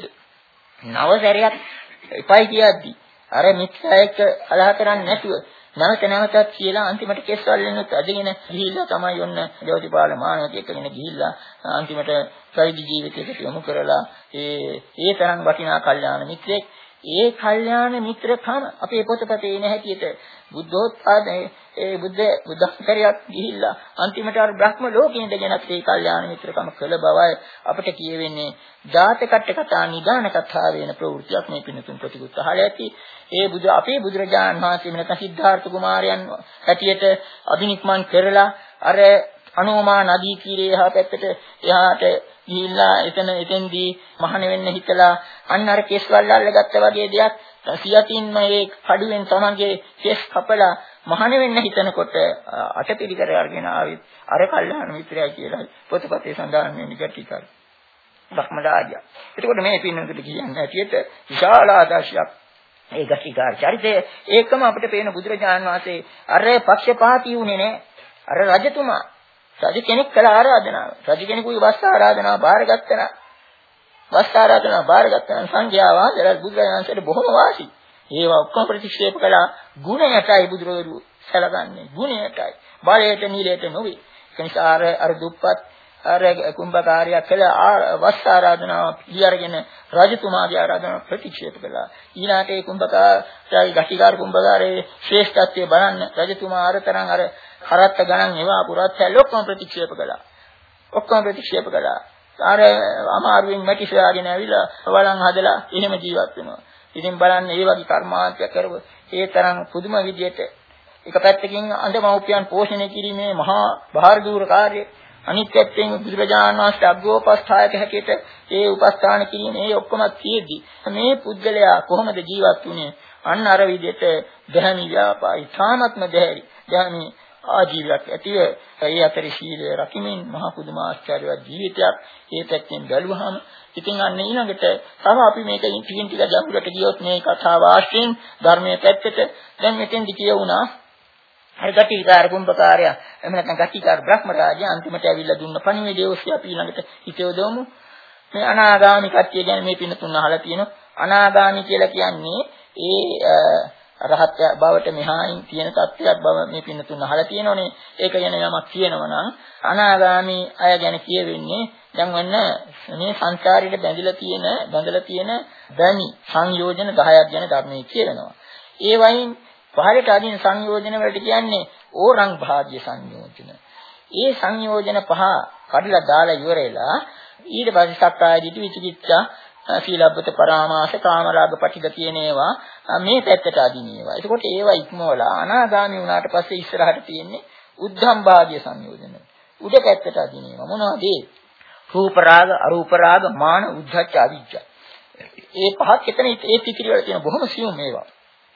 නවසරයක් එපයි කියද්දි අර මිත්‍රා එක්ක කලහ කරන්නේ නැතුව නැවත නැවතත් කියලා අන්තිමට කෙස්වල වෙනුත් අදගෙන ගිහිල්ලා තමයි ඔන්න ජෝතිපාල මානවකයෙක් එක්කගෙන ගිහිල්ලා අන්තිමට සෛදි ජීවිතයකට යොමු කරලා ඒ ඒ තරම් වටිනා කල්යාණ මිත්‍රයෙක්. ඒ කල්යාණ මිත්‍රකම අපේ පොතපතේ ඉන හැටියට බුද්ධෝත්පාදයේ ඒ බුද්ධ බුද්ධස්කරියක් ගිහිල්ලා අන්තිමට අර බ්‍රහ්ම ලෝකෙ ඉඳගෙනත් ඒ කල්යාණ මිත්‍රකම කළ බවයි අපිට කියවෙන්නේ. ජාතකට කතා නිදාන කතා වෙන ප්‍රවෘත්තියක් මේ පිණුතුන් ප්‍රතිගත අහලා ඇති. ඒ බුදු අපේ බුදුරජාණන් වහන්සේ මෙලක සිද්ධාර්ථ කුමාරයන් හැටියට අභිනික්මන් කරලා අර අනෝමා නදී තීරයේ එහා පැත්තට එහාට ගිහිල්ලා එතන එතෙන්දී මහාන වෙන්න හිතලා අන්න අර කෙස් වල අල්ලගත්ත වගේ දෙයක් සියතින්ම ඒ කඩුවෙන් තමන්ගේ කෙස් කපලා මහාන වෙන්න හිතනකොට අටපිරිකර අරගෙන ආවිත් අර කල්යාණ මිත්‍රයා කියලා පොතපතේ සඳහන් වෙන ගැටිකාර බ්‍රහ්මරාජයා. එතකොට මේ පින්නකට කියන්නේ ඇටියට විශාල ආදර්ශයක් ඒ ගැටිකාර චරිතය. ඒකම අපිට පේන බුදුරජාණන් වහන්සේ අර පක්ෂපාතී වුණේ නෑ. අර රජතුමා රජ කෙනෙක් කළ ආරාධනාව. රජ කෙනෙකුගේ වස් ආරාධනාව බාරගත්තා. වස් ආරාධනාව බාරගත්තා සංඝයා වහන්සේලා බුදුරජාණන් වහන්සේට බොහොම වාසි. ඒවා ඔක්කොම ප්‍රතික්ෂේප කළා. ගුණයටයි බුදුරජාණන් සලකන්නේ. ගුණයටයි. බලයට නිලයට නොවේ. ඒ නිසා අර අර දුප්පත් අර කුම්භකාරයා කළ වස් ආරාධනාව පිළිඅරගෙන රජතුමාගේ ආරාධනාව ප්‍රතික්ෂේප කළා. ඊළාට ඒ කුම්භකාරයාගේ ගටිකාර කුම්භකාරයේ ශ්‍රේෂ්ඨත්වය බලන්න රජතුමා අරතරන් අර කරත්ත ගණන් ඒවා පුරත් ඔක්කොම ප්‍රතික්ෂේප කළා. ඔක්කොම ප්‍රතික්ෂේප කළා. අර අමාරුවෙන් මැටි සොයාගෙන ඇවිල්ලා වළං හදලා එහෙම ජීවත් වෙනවා. ඉතින් බලන්න මේ වගේ කර්මාන්තයක් කරව ඒ තරම් පුදුම විදියට එක පැත්තකින් අන්දමෞපියන් පෝෂණය කිරීමේ මහා බාහිර කාර්යය, අනිත් පැත්තෙන් බුදුරජාණන් වහන්සේ අග්‍රෝපස්ථායක හැටියට ඒ උපස්ථාන කිරීම ඒ ඔක්කොම තියෙද්දි මේ පුද්ගලයා කොහොමද ජීවත් වුනේ? අන්න අර විදියට දහමි ව්‍යාපාරي ථාමත්ම දෙහැරි දහමි ආජීවයක් ඇතිව ඒ අතරේ සීලය රකිමින් මහා පුදුම ආශ්චර්යවත් ජීවිතයක් ඒ පැත්තෙන් බැලුවහම ඉතින් අන්න ඊළඟට තව අපි මේක ටිකින් ටික ගැඹුරට ගියොත් මේ කතාව ආශ්‍රයෙන් ධර්මයේ පැත්තට දැන් මෙතෙන්දි කියවුණා අර ගටිකාර කුම්භකාරයා එහෙම නැත්නම් ගටිකාර බ්‍රහ්මරාජයා අන්තිමට ඇවිල්ලා දුන්න පණිවිඩය ඔස්සේ අපි ඊළඟට හිතවදමු මේ අනාගාමි කට්ටිය ගැන මේ පින්න තුන අහලා තියෙනවා. අනාගාමි කියලා කියන්නේ ඒ රහත් බවට මෙහායින් තියෙන තත්ත්වයක් බව මේ පින්න තුන අහලා තියෙනෝනේ. ඒක ගැන යමක් කියනවා නම් අනාගාමි අය ගැන කියවෙන්නේ දැන් වන්න මේ සංසාරයේ බැඳිලා තියෙන බැඳලා තියෙන ධනි සංයෝජන දහයක් ගැන ධර්මයේ කියනවා. ඒ වයින් පහළට අදින සංයෝජන වලට කියන්නේ ඕරං භාග්‍ය සංයෝජන. ඒ සංයෝජන පහ කඩලා දාලා ඉවරලා ඊට පස්සේ සක්කාය දිට්ඨි විචිකිච්ඡා සීලබ්බත පරාමාස කාමරාග පටිද කියන ඒවා මේ පැත්තට අදින ඒවා. එතකොට ඒවා ඉක්මවලා අනාගාමී වුණාට පස්සේ ඉස්සරහට තියෙන්නේ උද්ධම් භාග්‍ය සංයෝජන. උඩ පැත්තට අදින ඒවා මොනවද ඒ? රූප රාග, අරූප රාග, මාන, උද්ධච්ච, අවිජ්ජා. ඒ පහක් එතන ඒ පිටිරි වල තියෙන බොහොම සියුම් ඒවා.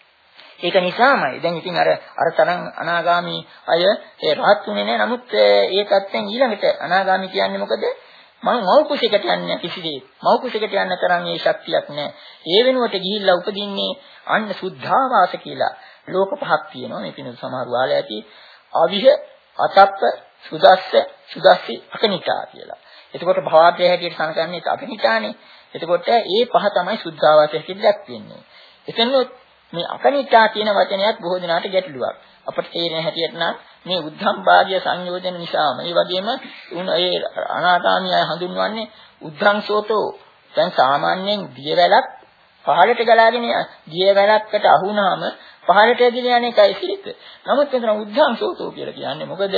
ඒක නිසාමයි දැන් ඉතින් අර අර තරම් අනාගාමී අය ඒ රහත් උනේ නැහැ. නමුත් ඒ තත්ත්වෙන් ඊළඟට අනාගාමී කියන්නේ මොකද? මම මව් කුසයකට යන්නේ කිසිදේ. මව් කුසයකට යන්න තරම් ඒ ශක්තියක් නැහැ. ඒ වෙනුවට ගිහිල්ලා උපදින්නේ අන්න සුද්ධාවාස කියලා ලෝක පහක් තියෙනවා. මේ පිනු සමහර වාලය ඇති අවිහ, අතප්ප, සුදස්ස, සුදස්සි, අකනිකා කියලා. එතකොට භාවය හැටියට සමකන්නේ අකනිකානේ. එතකොට ඒ පහ තමයි සුද්ධාවාස හැටියට දැක්වෙන්නේ. එතනොත් මේ අකනිකා කියන වචනයත් බොහෝ දිනාට ගැටලුවක්. අපට තේරෙන හැටියට නම් මේ උද්ධම් භාග්‍ය සංයෝජන නිසාම ඒ වගේම උන් ඒ අනාගාමී අය හඳුන්වන්නේ උද්ධං සෝතෝ. දැන් සාමාන්‍යයෙන් දියවැලක් පහළට ගලාගෙන දියවැලකට අහු වුණාම පහළට ඇදලා යන එකයි සිරිත. නමුත් එතන උද්ධං සෝතෝ කියලා කියන්නේ මොකද?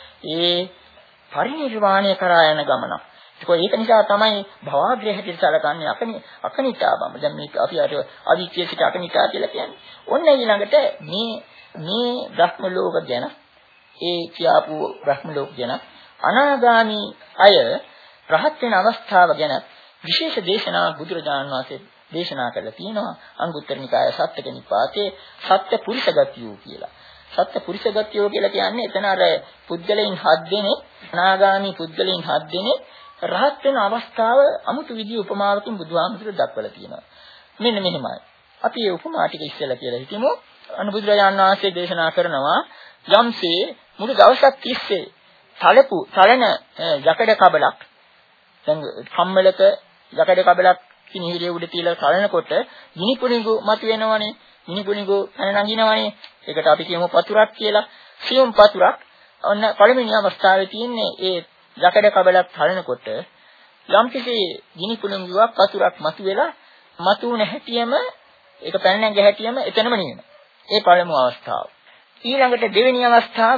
ඒ පරිනිර්වාණය කරා යන ගමනක්. ඒක නිසා තමයි භවග්‍රහ හැටියට සැලකන්නේ අකනි අකනිතා බව. දැන් මේක අපි අර අවිච්ඡේ සිට අකනිතා කියලා කියන්නේ. ඔන්න ඊළඟට මේ මේ බ්‍රහ්ම ලෝක ගැන ඒ කියාපු බ්‍රහ්ම ලෝක ගැන අනාගාමී අය රහත් වෙන අවස්ථාව ගැන විශේෂ දේශනාවක් බුදුරජාණන් වහන්සේ දේශනා කරලා තියෙනවා. අංගුත්තර නිකාය සත්ත්‍ය නිපාතේ සත්ත්‍ය පුරිස ගතියෝ කියලා. සත්ත්‍ය පුරිස ගතියෝ කියලා කියන්නේ එතන අර පුද්ගලයන් හත් දෙනෙක් අනාගාමී පුද්ගලයන් හත් දෙනෙක් රහත් වෙන අවස්ථාව අමුතු විදිහ උපමාවකින් බුදුහාමුදුරුවෝ දක්වලා තියෙනවා. මෙන්න මෙහෙමයි. අපි මේ උපමා ටික ඉස්සෙල්ලා කියලා හිතමු. අනුබුදුරජාණන් වහන්සේ දේශනා කරනවා යම්සේ මුළු දවසක් තිස්සේ තලපු තලන යකඩ කබලක් දැන් කම්මලක යකඩ කබලක් කිනිහිරිය උඩ තියලා තලනකොට ගිනිපුණිගු මතු වෙනවනේ. ගිනිපුණිගු පැන නගිනවනේ. ඒකට අපි කියමු පතුරක් කියලා. සියුම් පතුරක්. ඔන්න පළවෙනි අවස්ථාවේ තියෙන්නේ ඒ යකඩ කබලක් තලනකොට යම් කිසි ගිනිපුණිගුවක් පතුරක් මතු වෙලා මතු වුණ හැටියම ඒක පැන නැග හැටියම එතනම නිවෙනවා. ඒ පළමු අවස්ථාව. ඊළඟට දෙවෙනි අවස්ථාව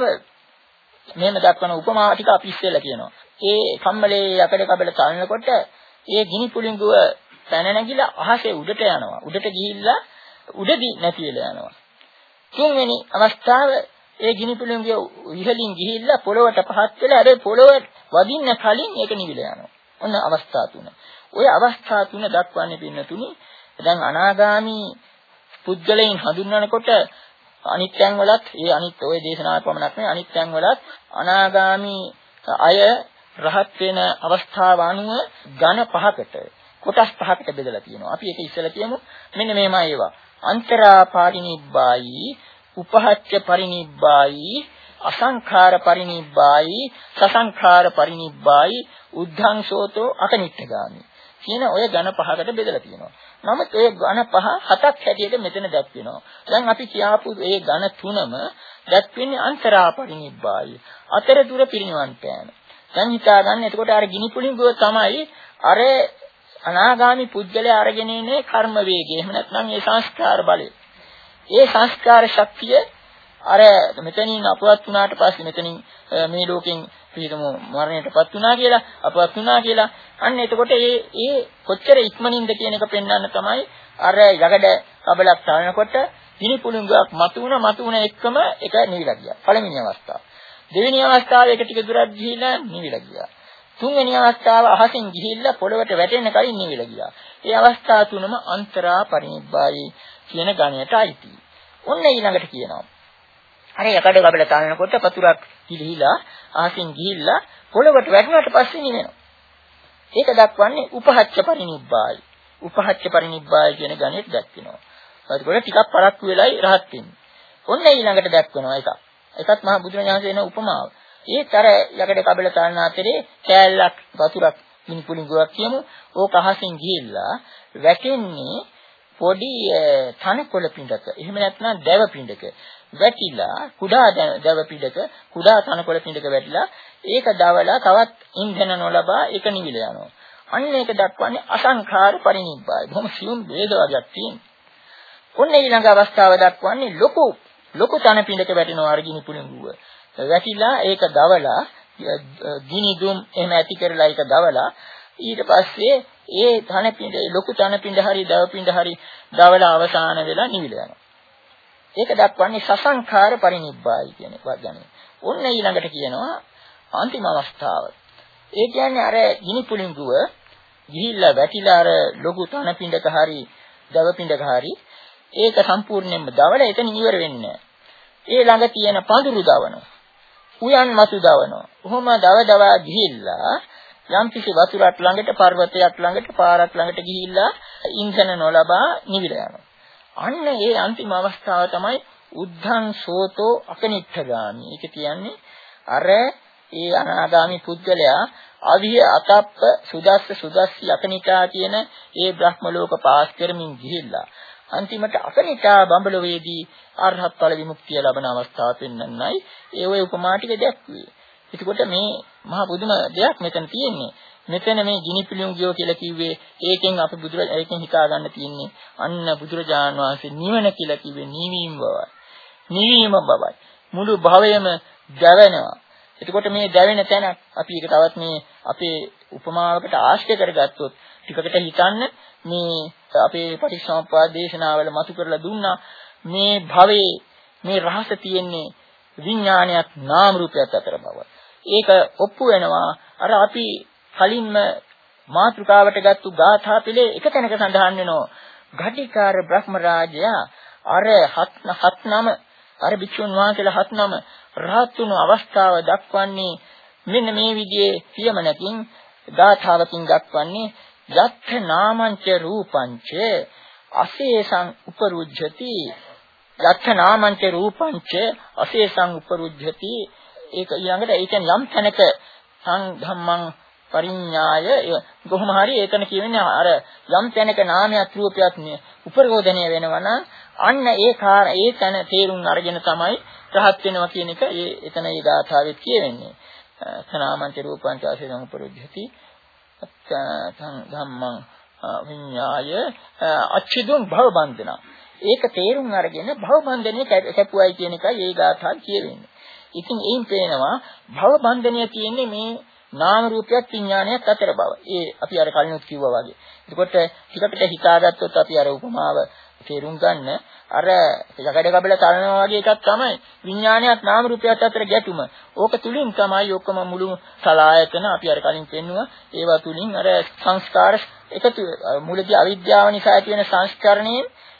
මෙහෙම දක්වන උපමා ටික අපි ඉස්සෙල්ලා කියනවා. ඒ කම්මලේ යකඩ කබල තලනකොට ඒ ගිනි පුළිඟුව පැන නැගිලා අහසේ උඩට යනවා. උඩට ගිහිල්ලා උඩදී නැති වෙලා යනවා. තුන්වෙනි අවස්ථාව ඒ ගිනි පුළිඟුව ඉහළින් ගිහිල්ලා පොළොවට පහත් වෙලා අර පොළොව වදින්න කලින් ඒක නිවිලා යනවා. ඔන්න අවස්ථා තුන. ওই අවස්ථා තුන දක්වන්නේ පින්න තුනි. දැන් අනාගාමී පුද්ගලයන් හඳුන්වනකොට අනිත්‍යං වලත් ඒ අනිත් ඔය දේශනාවක් පමණක් නෙවෙයි අනිත්‍යං වලත් අනාගාමි අය රහත් වෙන අවස්ථාව අනුව ඝන පහකට කොටස් පහකට බෙදලා තියෙනවා. අපි ඒක ඉස්සෙල්ලා කියමු. මෙන්න මේමයි ඒවා. අන්තරා පරිනිබ්බායි, උපහච්ච පරිනිබ්බායි, අසංඛාර පරිනිබ්බායි, සසංඛාර පරිනිබ්බායි, උද්ධංසෝතෝ අකනිට්ඨගාමි කියන ඔය ඝන පහකට බෙදලා තියෙනවා. නමුත් ඔය ඝන පහ හතක් හැටියට මෙතන දැක්වෙනවා. දැන් අපි කියාපු ඒ ඝන තුනම දැක්වෙන්නේ අන්තරා පරිනිබ්බායි. අතරතුර පිරිනිවන් පෑම. දැන් හිතා ගන්න එතකොට අර ගිනි පුළිඟුව තමයි අර අනාගාමි පුද්ගලයා අරගෙන ඉන්නේ කර්ම වේගය. එහෙම නැත්නම් ඒ සංස්කාර බලය. ඒ සංස්කාර ශක්තිය අර මෙතනින් අපවත් වුණාට පස්සේ මෙතනින් මේ ලෝකෙන් පිටුමු මරණයටපත් වුණා කියලා අපවත් වුණා කියලා අන්න එතකොට ඒ ඒ කොච්චර ඉක්මනින්ද කියන එක පෙන්වන්න තමයි අර යකඩ කබලක් තානකොට ගිනි පුළිඟුවක් මතු වුණ මතු වුණ එකම එක නිවිලා ගියා. පළවෙනි අවස්ථාව. දෙවෙනි අවස්ථාවේ එක ටික දුරක් ගිහිලා නිවිලා ගියා. තුන්වෙනි අවස්ථාව අහසින් ගිහිල්ලා පොළවට වැටෙන්න කලින් නිවිලා ගියා. ඒ අවස්ථා තුනම අන්තරා පරිනිබ්බායි කියන ගණයට අයිති. ඔන්න ඊළඟට කියනවා. අර යකඩ කබල තානනකොට පතුරක් ගිලිහිලා අහසින් ගිහිල්ලා පොළවට වැටුණාට පස්සේ නිවෙනවා. ඒක දක්වන්නේ උපහච්ච පරිනිබ්බායි. උපහච්ච පරිනිබ්බායි කියන ගණයට දක්වනවා. ඒකවල ටිකක් පරක්කු වෙලයි රහත් වෙන්නේ. ඔන්න ඊළඟට දක්වනවා එකක්. එකත් මහා බුදුරජාණන් වහන්සේ උපමාව. ඒතර යකඩ කබල තාන අතරේ කෑල්ලක් වතුරක් මිනි පුළිඟුවක් කියමු. ඕක අහසින් ගිහිල්ලා වැටෙන්නේ පොඩි තනකොළ පිඬක. එහෙම නැත්නම් දැව පිඬක. වැටිලා කුඩා දැව පිඬක කුඩා තනකොළ පිඬක වැටිලා ඒක දවලා තවත් ඉන්ධන නොලබා ඒක නිවිල යනවා. අන්න ඒක දක්වන්නේ අසංඛාර පරිනිබ්බාය. බොහොම සියුම් වේද වර්ගයක් තියෙනවා. ඔන්න ඊළඟ අවස්ථාව දක්වන්නේ ලොකු ලොකු තන පිඬක වැටෙනවා අරගිනි පුළිඟුව. වැටිලා ඒක දවලා ගිනි දුම් එහෙම ඇති කරලා ඒක දවලා ඊට පස්සේ ඒ තන පිඬ ලොකු තන පිඬ හරි දව පිඬ හරි දවලා අවසාන වෙලා නිවිල යනවා. ඒක දක්වන්නේ සසංඛාර පරිනිබ්බායි කියන වචනේ. ඔන්න ඊළඟට කියනවා අන්තිම අවස්ථාව. ඒ කියන්නේ අර ගිනි පුළිඟුව ගිහිල්ලා වැටිලා අර ලොකු තන පිඬක හරි දව පිඬක හරි ඒක සම්පූර්ණයෙන්ම දවලා එතන ඉවර වෙන්නේ නැහැ. ඒ ළඟ තියෙන පඳුරු දවනවා. උයන් මතු දවනවා. කොහොම දව දවා ගිහිල්ලා යම් කිසි වතුරක් ළඟට පර්වතයක් ළඟට පාරක් ළඟට ගිහිල්ලා ඉන්ධන නොලබා නිවිල යනවා. අන්න ඒ අන්තිම අවස්ථාව තමයි උද්ධං සෝතෝ අකනිට්ඨගාමි. ඒක කියන්නේ අර ඒ අනාගාමි පුද්ගලයා අවිය අතප්ප සුදස්ස සුදස්සි අකනිටා කියන ඒ බ්‍රහ්ම ලෝක පාස් කරමින් ගිහිල්ලා අන්තිමට අකනිටා බඹලොවේදී අරහත් ඵල විමුක්තිය ලබන අවස්ථාව පෙන්වන්නයි ඒ ඔය උපමා ටික දැක්වේ. එතකොට මේ මහා බුදුම දෙයක් මෙතන තියෙන්නේ. මෙතන මේ ගිනි පිළිඟුව කියලා කිව්වේ ඒකෙන් අපි බුදුරජාණන් ඒකෙන් හිතා ගන්න තියෙන්නේ අන්න බුදුරජාණන් වහන්සේ නිවන කියලා කිව්වේ නිවීම බවයි. නිවීම බවයි. මුළු භවයම දැවෙනවා. එතකොට මේ දැවෙන තැන අපි ඒක තවත් මේ අපේ උපමාවකට ආශ්‍රය කරගත්තොත් ටිකකට හිතන්න මේ අපේ පටිච්චසමුප්පාද දේශනාවල මතු කරලා දුන්නා මේ භවයේ මේ රහස තියෙන්නේ විඥානයත් නාම රූපයත් අතර බව. ඒක ඔප්පු වෙනවා අර අපි කලින්ම මාතෘකාවට ගත්තු ගාථා පිළේ එක තැනක සඳහන් වෙනවා ඝටිකාර බ්‍රහ්ම රාජයා අර හත් හත් නම අර භික්ෂුන් වහන්සේලා හත් නම රහත් වුණු අවස්ථාව දක්වන්නේ මෙන්න මේ විදිහේ කියමනකින් ගාථාවකින් දක්වන්නේ යත්ථ නාමංච රූපංච අශේෂං උපරුජ්ජති යත්ථ නාමංච රූපංච අශේෂං උපරුජ්ජති. ඒක ඊළඟට ඒ කියන්නේ යම් තැනක සංධම්මං පරිඥාය කොහොම හරි ඒකන කියන්නේ අර යම් තැනක නාමයක් රූපයක් උපරෝධනය වෙනවා නම් අන්න ඒ කාර ඒ තැන තේරුම් අරගෙන තමයි රහත් වෙනවා කියන එක ඒ එතන ඒ ගාථාවේ කියවෙන්නේ. සනාමන්ත රූපං චාසේන උපරුද්ධති ධම්මං විඤ්ඤාය අච්චිදුම් භව බන්ධන. ඒක තේරුම් අරගෙන භව බන්ධනේ කැපුවයි කියන එකයි ඒ ගාථාව කියවෙන්නේ. ඉතින් එයින් පේනවා භව බන්ධනය කියන්නේ මේ නාම රූපයක් විඥානයක් අතර බව. ඒ අපි අර කලිනුත් කිව්වා වගේ. එතකොට ටිකට හිතාගත්තොත් අපි අර උපමාව තේරුම් ගන්න අර යකඩ කබල තලනවා වගේ එකක් තමයි විඥානයත් නාම රූපයත් අතර ගැටුම. ඕක තුලින් තමයි ඔක්කොම මුළු සලආයතන අපි අර කලින් පෙන්නුවා. ඒවා තුලින් අර සංස්කාර එකතු මුලදී අවිද්‍යාව නිසා ඇති වෙන සංස්කරණයෙන්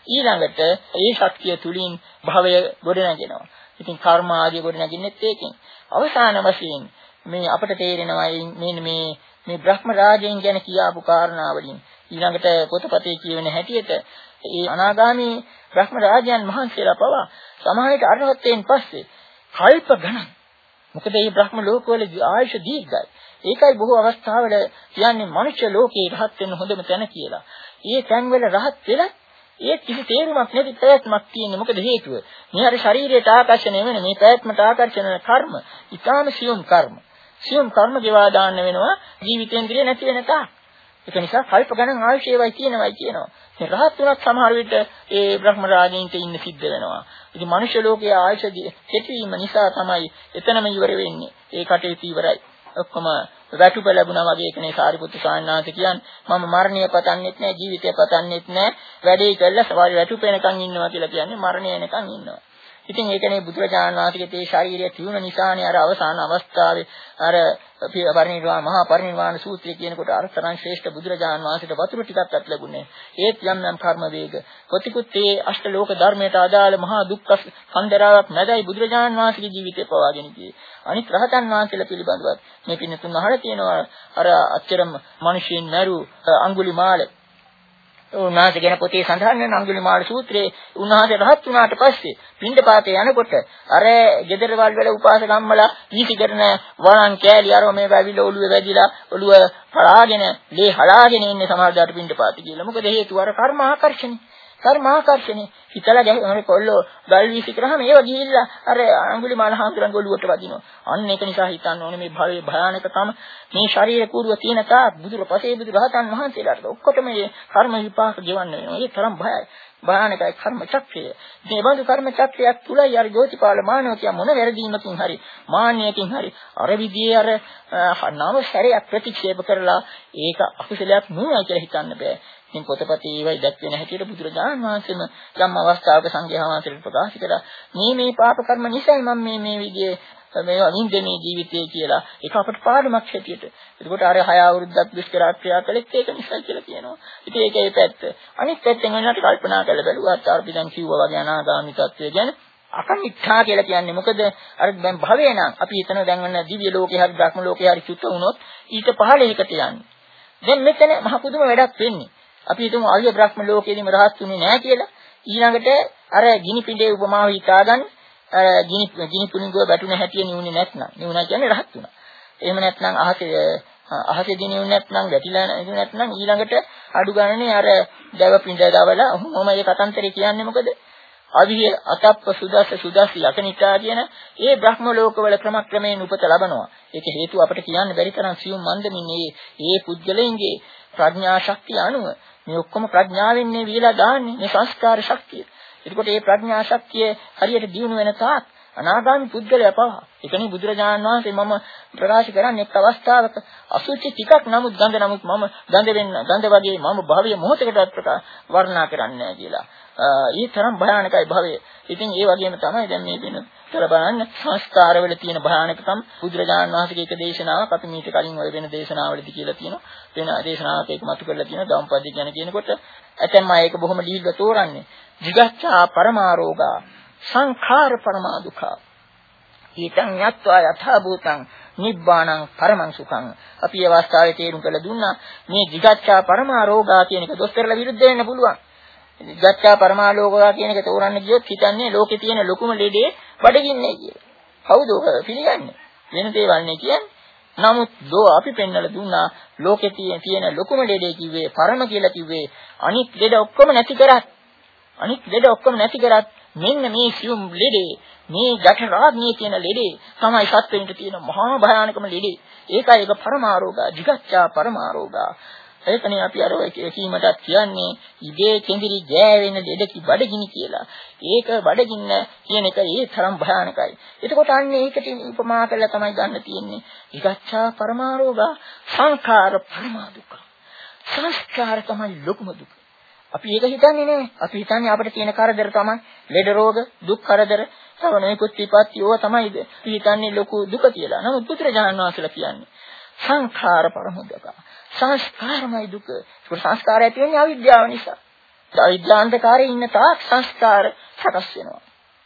ඊළඟට ඒ ශක්තිය තුලින් භවය ගොඩනගෙනවා. ඉතින් කර්ම ආදී ගොඩනගින්නෙත් ඒකෙන්. අවසාන වශයෙන් මේ අපට තේරෙනවා මේ මේ මේ බ්‍රහ්ම රාජයන් ගැන කියාපු කාරණා වලින් ඊළඟට පොතපතේ කියවෙන හැටියට ඒ අනාගාමී බ්‍රහ්ම රාජයන් මහන්සියලා පවා සමාහිත අරහත්යෙන් පස්සේ කල්ප ගණන් මොකද මේ බ්‍රහ්ම ලෝකවල ආයුෂ දීර්ඝයි. ඒකයි බොහෝ අවස්ථාවල කියන්නේ මනුෂ්‍ය ලෝකේ රහත් වෙන්න හොඳම තැන කියලා. ඒ තැන්වල රහත් වෙලා ඒ කිසි තේරුමක් නැති ප්‍රයත්නක් තියෙන්නේ. මොකද හේතුව? මේ හරි ශරීරයට ආකර්ෂණය වෙන මේ ප්‍රයත්නට ආකර්ෂණ වෙන කර්ම, ඊටාම සියුම් කර්ම. සියුම් කර්ම ගෙවා දාන්න වෙනවා ජීවිතේන්ද්‍රිය නැති වෙන තාක්. ඒක නිසා කල්ප ගණන් ආයුෂයවයි කියනවායි කියනවා. මේ රහත් වුණත් සමහර විට ඒ බ්‍රහ්ම රාජින්ට ඉන්න සිද්ධ වෙනවා. ඉතින් මනුෂ්‍ය ලෝකයේ ආයුෂ කෙටවීම නිසා තමයි එතනම ඉවර වෙන්නේ. ඒ කටයුතු ඉවරයි. ඔක්කොම වැටුප ලැබුණා වගේ එකනේ සාරිපුත්තු සාන්නාථ කියන්නේ මම මරණය පතන්නෙත් නැහැ ජීවිතය පතන්නෙත් නැහැ වැඩේ කළා සවාරි වැටුප වෙනකන් ඉන්නවා කියලා කියන්නේ මරණය වෙනකන් ඉන්නවා. ඉතින් ඒකනේ බුදුරජාණන් වහන්සේගේ තේ ශාරීරිය තියුණ නිසානේ අර අවසාන අවස්ථාවේ අර පරිනිර්වාණ මහා පරිනිර්වාණ සූත්‍රය කියනකොට අරතරන් ශ්‍රේෂ්ඨ බුදුරජාණන් වහන්සේට වතුර ටිකක්වත් ලැබුණේ. ඒත් යම් යම් කර්ම වේග කොතිකුත් ඒ අෂ්ටලෝක ධර්මයට අදාළ මහා දුක්ඛ කන්දරාවක් නැදයි බුදුරජාණන් වහන්සේගේ ජීවිතය පවාගෙන ගියේ. අනිත් රහතන් වහන්සේලා පිළිබඳවත් මේ පින්නතුන් අහලා තියෙනවා අර අච්චරම මිනිසෙන් මරු අඟුලිමාල උන්වහන්සේ ගැන පොතේ සඳහන් වෙන අඟුලිමාල සූත්‍රයේ උන්වහන්සේ රහත් වුණාට පස්සේ පින්ඩපාතේ යනකොට අර ගෙදරවල් වල උපාසකම්මලා වීසි කරන වරන් කෑලි අරව මේ වැවිල ඔළුවේ වැදිලා ඔළුව පලාගෙන ලේ හලාගෙන ඉන්නේ සමහරදාට පින්ඩපාතේ කියලා. මොකද හේතුව අර කර්ම ආකර්ෂණේ. කර්ම ආකර්ෂණේ හිතලා ගැහුනේ කොල්ලෝ ගල් වීසි කරාම ඒව ගිහිල්ලා අර අඟුලිමාල හාමුදුරන්ගේ ඔළුවට වදිනවා. අන්න ඒක නිසා හිතන්න ඕනේ මේ භවයේ භයානකකම මේ ශරීර කූරුව තියෙන තාක් බුදුර පසේ බුදු රහතන් වහන්සේලාට ඔක්කොටම මේ කර්ම විපාක ගෙවන්න වෙනවා. ඒ තරම් භයයි. භයානකයි කර්ම චක්‍රය. මේ බඳු කර්ම චක්‍රයක් තුලයි අර ජෝතිපාල මානවකයා මොන වැරදීමකින් හරි මාන්නයකින් හරි අර විදියේ අර නව ශරීරයක් ප්‍රතික්ෂේප කරලා ඒක අකුසලයක් නෙවෙයි කියලා හිතන්න බෑ. ඉතින් පොතපතේ ඒවයි දැක්වෙන හැටියට බුදුරජාණන් වහන්සේම යම් අවස්ථාවක සංඝයා වහන්සේට ප්‍රකාශ කළා මේ මේ පාප කර්ම නිසා මම මේ මේ විදිහේ මේවා නින්දනේ ජීවිතේ කියලා ඒක අපට පාඩමක් හැටියට. එතකොට අර හය අවුරුද්දක් දුෂ්කර ක්‍රියා කළෙත් ඒක නිසා කියලා කියනවා. ඉතින් ඒක ඒ පැත්ත. අනිත් පැත්තෙන් වෙනකට කල්පනා කරලා බැලුවාත් අපි දැන් කිව්වා වගේ අනාගාමී තත්වය ගැන අකනිට්ඨා කියලා කියන්නේ මොකද අර දැන් භවය නම් අපි හිතන දැන් වෙන දිව්‍ය ලෝකේ හරි බ්‍රහ්ම ලෝකේ හරි චුත වුණොත් ඊට පහළයකට යන්නේ. දැන් මෙතන මහ පුදුම වැඩක් වෙන්නේ. අපි හිතමු ආර්ය බ්‍රහ්ම ලෝකයේදීම රහත් වෙන්නේ නැහැ කියලා. ඊළඟට අර ගිනි පිඬේ උපමාව හිතාගන්න අර ගිනි ගිනි පුණිගුව වැටුන හැටිය නිවුනේ නැත්නම් නිවුණා කියන්නේ රහත් වුණා. එහෙම නැත්නම් අහසේ අහසේදී නිවුනේ නැත්නම් වැටිලා නැත්නම් ඊළඟට අඩු ගන්නනේ අර දැව පිඬ දවලා ඔහොම මේ කතන්තරේ කියන්නේ මොකද? අවිහිය අතප්ප සුදස්ස සුදස් යකනිකා කියන ඒ බ්‍රහ්ම ලෝකවල ක්‍රමක්‍රමයෙන් උපත ලබනවා. ඒක හේතුව අපිට කියන්න බැරි තරම් සියුම් මන්දමින් මේ ඒ පුද්ගලයන්ගේ ප්‍රඥා ශක්තිය අනුව මේ ඔක්කොම ප්‍රඥාවෙන් මේ විලා දාන්නේ මේ සංස්කාර ශක්තිය. එතකොට මේ ප්‍රඥා ශක්තිය හරියට දියුණු වෙන තාක් අනාගාමී පුද්ගලයා පවා ඒකනේ බුදුරජාණන් වහන්සේ මම ප්‍රකාශ කරන්නේ එක් අවස්ථාවක අසුචි ටිකක් නමුත් ගඳ නමුත් මම ගඳ වෙන්න ගඳ වගේ මම භවය මොහොතකටවත් ප්‍රකාශ වර්ණනා කරන්නේ නැහැ කියලා. ඒ තරම් භයානකයි භවය. ඉතින් ඒ වගේම තමයි දැන් මේ වෙන කියලා බලන්න සංස්කාරවල තියෙන භයානකකම් බුදුරජාණන් වහන්සේගේ එක දේශනාවක් අපි මීට කලින් ඔය වෙන දේශනාවලදී කියලා තියෙනවා. වෙන දේශනාවක ඒක මතු කරලා තියෙනවා ධම්පදි කියන කියනකොට ඇතැම් අය ඒක බොහොම දීර්ඝ තෝරන්නේ. jigaccha paramaroga සංඛාර පරමා දුක්ඛ ඊතං යත්වා යථා භූතං නිබ්බාණං පරමං සුඛං. අපි ඒ අවස්ථාවේ තේරුම් කළ දුන්නා මේ jigaccha paramaroga කියන එක දොස්තරලා විරුද්ධ වෙන්න පුළුවන්. jigaccha paramaroga කියන එක තෝරන්න ගියොත් හිතන්නේ ලෝකේ තියෙන ලොකුම ලෙඩේ බඩගින්නේ කියලා. කවුද ඔක පිළිගන්නේ? වෙන දේවල් නේ කියන්නේ. නමුත් දෝ අපි පෙන්වලා දුන්නා ලෝකේ තියෙන ලොකුම ලෙඩේ කිව්වේ පරම කියලා කිව්වේ අනිත් ලෙඩ ඔක්කොම නැති කරත් අනිත් ලෙඩ ඔක්කොම නැති කරත් මෙන්න මේ සියුම් ලෙඩේ මේ ජඨරාග්නිය කියන ලෙඩේ තමයි සත්වෙන්ට තියෙන මහා භයානකම ලෙඩේ. ඒකයි ඒක පරමාරෝගා jigaccha පරමාරෝගා. ඒකනේ අපි අර කීමටත් කියන්නේ ඉබේ කෙඳිරි ගෑවෙන ලෙඩකි බඩගිනි කියලා. ඒක බඩගින්න කියන එක ඒ තරම් භයානකයි. එතකොට අන්නේ ඒකට උපමා කරලා තමයි ගන්න තියෙන්නේ. jigaccha පරමාරෝගා සංඛාර පරමා දුක්ඛ. සංස්කාර තමයි ලොකුම දුක. අපි ඒක හිතන්නේ නෑ. අපි හිතන්නේ අපිට තියෙන කරදර තමයි ලෙඩ රෝග, දුක් කරදර, තව නොයෙකුත් විපත්ති ඕවා තමයි අපි හිතන්නේ ලොකු දුක කියලා. නමුත් බුදුරජාණන් වහන්සේලා කියන්නේ සංඛාර පරම දුක. සංස්කාරමයි දුක. ඒක සංස්කාරය තියෙන්නේ අවිද්‍යාව නිසා. අවිද්‍යාන්තකාරයේ ඉන්න තාක් සංස්කාර සකස් වෙනවා.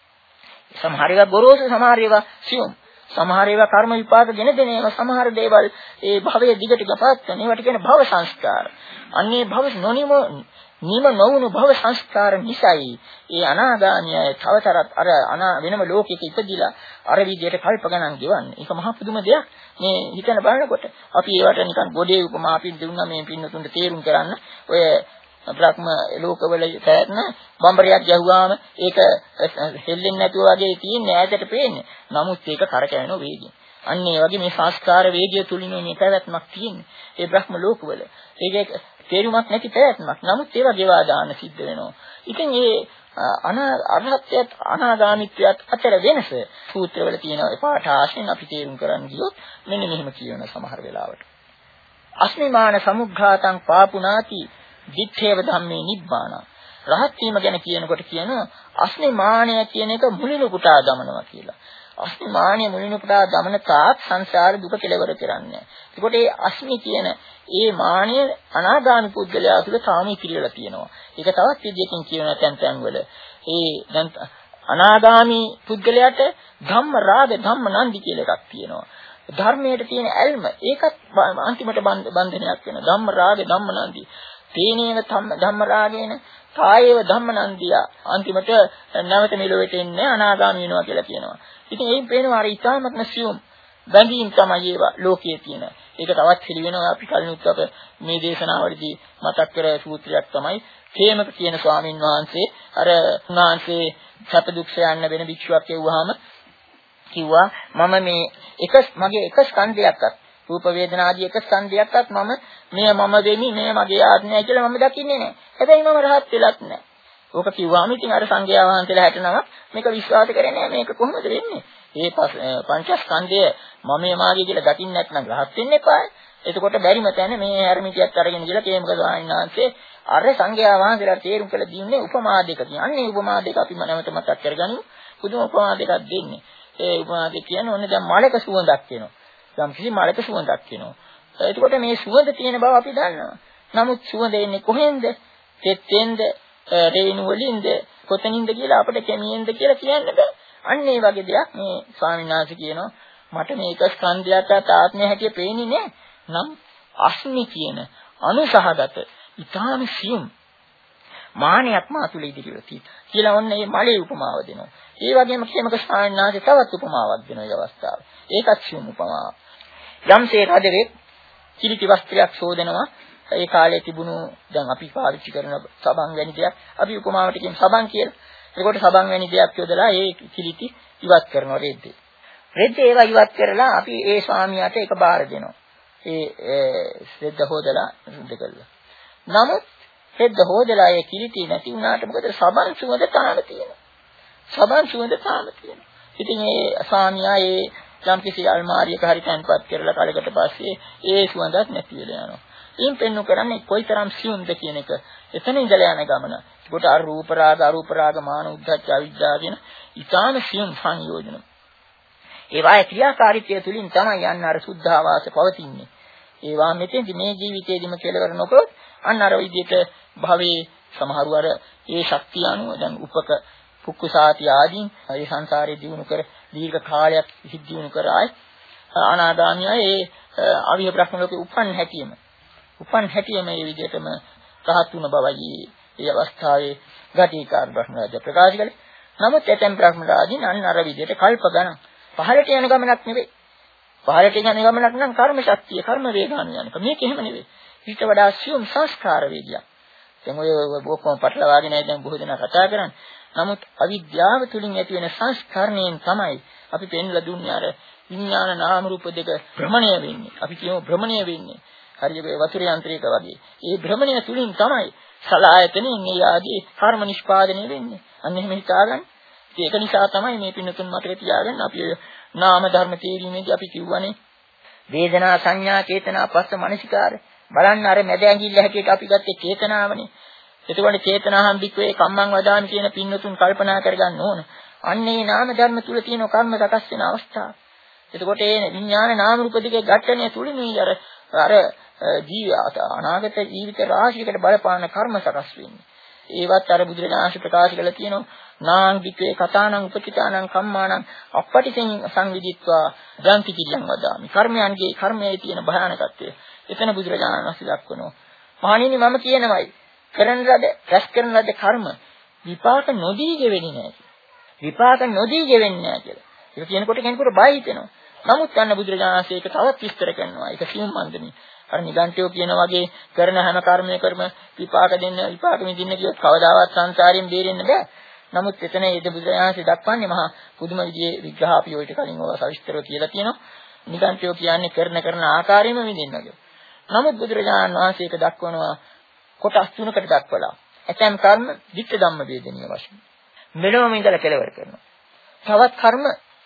සමහර ඒවා ගොරෝසු, සමහර ඒවා සියුම්, සමහර ඒවා කර්ම විපාක ගෙන දෙන ඒවා, සමහර දේවල් ඒ භවයේ දිගට ගපත් කරන ඒවට කියන භව සංස්කාර. අන්නේ භව නොනිම නිම නොවුණු භව සංස්කාර නිසායි ඒ අනාගාමිය තවතරත් අර අනා වෙනම ලෝකයක ඉපදිලා අර විදියට කල්ප ගණන් ගෙවන්නේ. ඒක මහා පුදුම දෙයක්. මේ හිතන බලනකොට අපි ඒවට නිකන් ගොඩේ උපමා අපි දුන්නා මේ පින්නතුන්ට තේරුම් කරන්න. ඔය බ්‍රහ්ම ලෝකවල පැන බම්බරයක් ගැහුවාම ඒක හෙල්ලෙන්නේ නැතුව වගේ තියෙන්නේ ඈතට පේන්නේ. නමුත් ඒක කරකැවෙන වේගයෙන්. අන්න ඒ වගේ මේ සංස්කාර වේගය තුලින් මේ පැවැත්මක් තියෙන්නේ. ඒ බ්‍රහ්ම ලෝකවල. ඒක තේරුමක් නැති පැවැත්මක්. නමුත් ඒවා ගෙවා දාන්න සිද්ධ වෙනවා. ඉතින් මේ අනා අරහත්යත් අනාගාමිත්වයත් අතර වෙනස සූත්‍රවල තියෙනවා. ඒ පාඨ ආශ්‍රයෙන් අපි තේරුම් කරන්න ගියොත් මෙන්න මෙහෙම කියවන සමහර වෙලාවට. අස්මිමාන සමුග්ඝාතං පාපුනාති දිත්තේව ධම්මේ නිබ්බාන. රහත් වීම ගැන කියනකොට කියනවා අස්මිමානය කියන එක මුලිනු පුටා දමනවා කියලා. අස්මිමානය මුලිනු පුටා දමන තාක් සංසාර දුක කෙලවර කරන්නේ. ඒකට මේ අස්මි කියන ඒ මානය අනාගාමි පුද්ගලයා තුළ තාමී පිළිවෙලා තියෙනවා. ඒක තවත් විදියකින් කියනවා තැන් තැන් වල. ඒ දැන් අනාගාමි පුද්ගලයාට ධම්ම රාග ධම්ම නන්දි කියලා එකක් තියෙනවා. ධර්මයට තියෙන ඇල්ම ඒකත් අන්තිමට බන්ධනයක් වෙනවා. ධම්ම රාග ධම්ම නන්දි. තේනේන ධම්ම රාගේන කායේව ධම්ම නන්දිය අන්තිමට නැවත මෙලොවට එන්නේ අනාගාමී වෙනවා කියලා කියනවා. ඉතින් ඒයින් පේනවා අර ඊටාත්ම සියුම් බැඳීම් තමයි ඒවා ලෝකයේ තියෙන. ඒක තවත් පිළි වෙනවා අපි කලිනුත් අප මේ දේශනාවලදී මතක් කර සූත්‍රයක් තමයි හේමක කියන ස්වාමින් වහන්සේ අර උන්වහන්සේ සැප දුක් සයන්න වෙන භික්ෂුවක් එව්වහම කිව්වා මම මේ එක මගේ එක ස්කන්ධයක්වත් රූප වේදනා ආදී එක ස්කන්ධයක්වත් මම මෙය මම වෙමි මෙය මගේ ආත්මයයි කියලා මම දකින්නේ නැහැ. හැබැයි මම රහත් වෙලත් නැහැ. ඕක කිව්වම ඉතින් අර සංඝයා වහන්සේලා හැටනම මේක විශ්වාස කරන්නේ නැහැ. මේක කොහොමද වෙන්නේ? මේ පංචස්කන්ධය මම මාගේ කියලා දකින්න නැත්නම් රහත් වෙන්න එපා. එතකොට බැරිම තැන මේ හැරමිටියත් අරගෙන ගිහලා කේමක ස්වාමීන් වහන්සේ අර සංඝයා වහන්සේලා තේරුම් කළ දීන්නේ උපමා දෙක කියන්නේ. උපමා දෙක අපි නැවත මතක් කරගනිමු. පුදුම උපමා දෙකක් දෙන්නේ. ඒ උපමා දෙක කියන්නේ ඔන්න දැන් මලක සුවඳක් වෙනවා. යම් කිසි මලක සුවඳක් වෙනවා. එතකොට මේ සුවඳ තියෙන බව අපි දන්නවා. නමුත් සුවඳ එන්නේ කොහෙන්ද? තෙතෙන්ද, රේණු වලින්ද, කොතනින්ද කියලා අපිට කැමියෙන්ද කියලා කියන්න බෑ. අන්න ඒ වගේ දෙයක් මේ ස්වාමීන් වහන්සේ කියනවා මට මේක ස්කන්ධයකට ආත්මය හැටියට පේන්නේ නෑ. නම් අස්මි කියන අනුසහගත ඊටාම සියුම් මානයක් මාතුල ඉදිරියට තියෙනවා. කියලා ඔන්න මේ මලේ උපමාව දෙනවා. ඒ වගේම කේමක ස්වාමීන් වහන්සේ තවත් උපමාවක් දෙනවා මේ අවස්ථාවේ. ඒකත් සියුම් උපමාවක්. යම්සේ රජෙක් කිලිටි වස්ත්‍රයක් සෝදනවා. ඒ කාලේ තිබුණු දැන් අපි පාවිච්චි කරන සබන් වැනි දෙයක් අපි උපමාවට කියමු සබන් කියලා. එතකොට සබන් වැනි දෙයක් යොදලා ඒ කිලිටි ඉවත් කරනවා රෙද්දේ. රෙද්දේ ඒවා ඉවත් කරලා අපි ඒ ස්වාමියාට ඒක බාර දෙනවා. ඒ රෙද්ද හොදලා සුද්ධ කළා. නමුත් රෙද්ද හොදලා ඒ කිලිටි නැති වුණාට මොකද සබන් සුවඳ තාම තියෙනවා. සබන් සුවඳ තාම තියෙනවා. ඉතින් ඒ ස්වාමියා ඒ යම් කිසි අල්මාරියක හරි තැන්පත් කරලා කලකට පස්සේ ඒ සුවඳක් නැති වෙලා යනවා. ඊන් පෙන්නු කරන්නේ කොයිතරම් සියුම්ද කියන එක. එතන ඉඳලා යන ගමන. ඒකට අර රූප රාග අරූප රාග මාන උද්ධච්ච අවිජ්ජා කියන ඊටාන සියුම් සංයෝජන. ඒවායේ ක්‍රියාකාරීත්වය තුලින් තමයි යන්න අර සුද්ධාවාස පවතින්නේ. ඒවා මෙතෙන්දි මේ ජීවිතේදීම කෙලවර නොකරොත් අන්න අර විදිහට භවයේ සමහරු අර ඒ ශක්තිය අනුව දැන් උපක පුක්කුසාති ආදීන් ඒ සංසාරේ දිනු කර දීර්ඝ කාලයක් සිද්ධ කර ආයි අනාගාමිය ඒ අවිහ බ්‍රහ්ම ලෝකේ උපන් හැටියෙම උපන් හැටියෙම මේ විදිහටම රහත් වුණ බවයි මේ අවස්ථාවේ ගටිකාර බ්‍රහ්ම රාජ ප්‍රකාශ කළේ. නමුත් එතෙන් බ්‍රහ්ම රාජින් අන්න අර විදිහට කල්ප ගණන් පහළට යන ගමනක් නෙවෙයි. පහළට යන ගමනක් නම් කර්ම ශක්තිය කර්ම වේගාන යනක. මේක එහෙම නෙවෙයි. ඊට වඩා සියුම් සංස්කාර වේගයක්. දැන් ඔය බොක්කම පටලවාගෙන දැන් බොහෝ දෙනා කතා කරන්නේ. නමුත් අවිද්‍යාව තුලින් ඇති වෙන සංස්කරණයෙන් තමයි අපි පෙන්ලා දුන්නේ අර විඥාන නාම රූප දෙක භ්‍රමණය වෙන්නේ. අපි කියමු භ්‍රමණය වෙන්නේ. හරියට වතුර යන්ත්‍රයක වගේ. ඒ භ්‍රමණය තුලින් තමයි සලආයතනෙන් මේ ආදී කර්ම නිෂ්පාදනය වෙන්නේ. අන්න එහෙම හිතාගන්න. ඒක නිසා තමයි මේ පින්නතුන් මතක තියාගන්න අපි නාම ධර්ම තේරීමේදී අපි කියවනේ වේදනා සංඥා චේතනා පස්ස මනසිකාර බලන්න අර මැද ඇඟිල්ල හැටියට අපි ගත්තේ චේතනාවනේ. එතකොට චේතනාහම් වික්‍රේ කම්මං වදාන කියන පින්නතුන් කල්පනා කරගන්න ඕන. අන්නේ නාම ධර්ම තුල තියෙන කර්ම සකස් වෙන අවස්ථාව. එතකොට ඒ විඥාන නාම රූප දෙකේ ඝට්ටණය තුලිනුයි අර අර ජීවිත අනාගත ජීවිත රාශියකට බලපාන කර්ම සකස් වෙන්නේ. ඒවත් අර බුදුරජාණන් ප්‍රකාශ කළා තියෙනවා. නාං වික්‍රේ කතානං උපචිතානං කම්මානං අපපටිසෙන් සංවිදිත්වා ගාන්ති කිරියන් වදාමි. කර්මයන්ගේ කර්මයේ තියෙන භයානකත්වය එතන බුදුරජාණන් වහන්සේ දක්වනවා. මහණෙනි මම කියනවායි කරන ලද රැස් කරන ලද කර්ම විපාක නොදී ගෙවෙන්නේ නැහැ. විපාක නොදී ගෙවෙන්නේ නැහැ කියලා. ඒක කියනකොට කෙනෙකුට බය හිතෙනවා. නමුත් අන්න බුදුරජාණන් වහන්සේ ඒක තවත් විස්තර කරනවා. ඒක සියුම් මන්දනේ. අර නිගණ්ඨයෝ කියන වගේ කරන හැම කර්මයකම විපාක දෙන්න විපාක විඳින්න කියොත් කවදාවත් සංසාරයෙන් බේරෙන්න බෑ. නමුත් එතන ඒ බුදුරජාණන්සේ දක්වන්නේ මහා පුදුම විදිහේ විග්‍රහ අපි ඔයිට කලින් ඔය සවිස්තරව කියලා තියෙනවා. නිගණ්ඨයෝ කියන්නේ කරන කරන ආකාරයෙන්ම විඳින්න කියලා. නමුත් බුදුරජාණන් වහන්සේ ඒක දක්වනවා කොටස් තුනකට දක්වලා. ඇතැම් කර්ම විච්ඡ ධම්ම වේදනීය වශයෙන්. මෙලොවම ඉඳලා කෙලවර කරනවා. තවත් කර්ම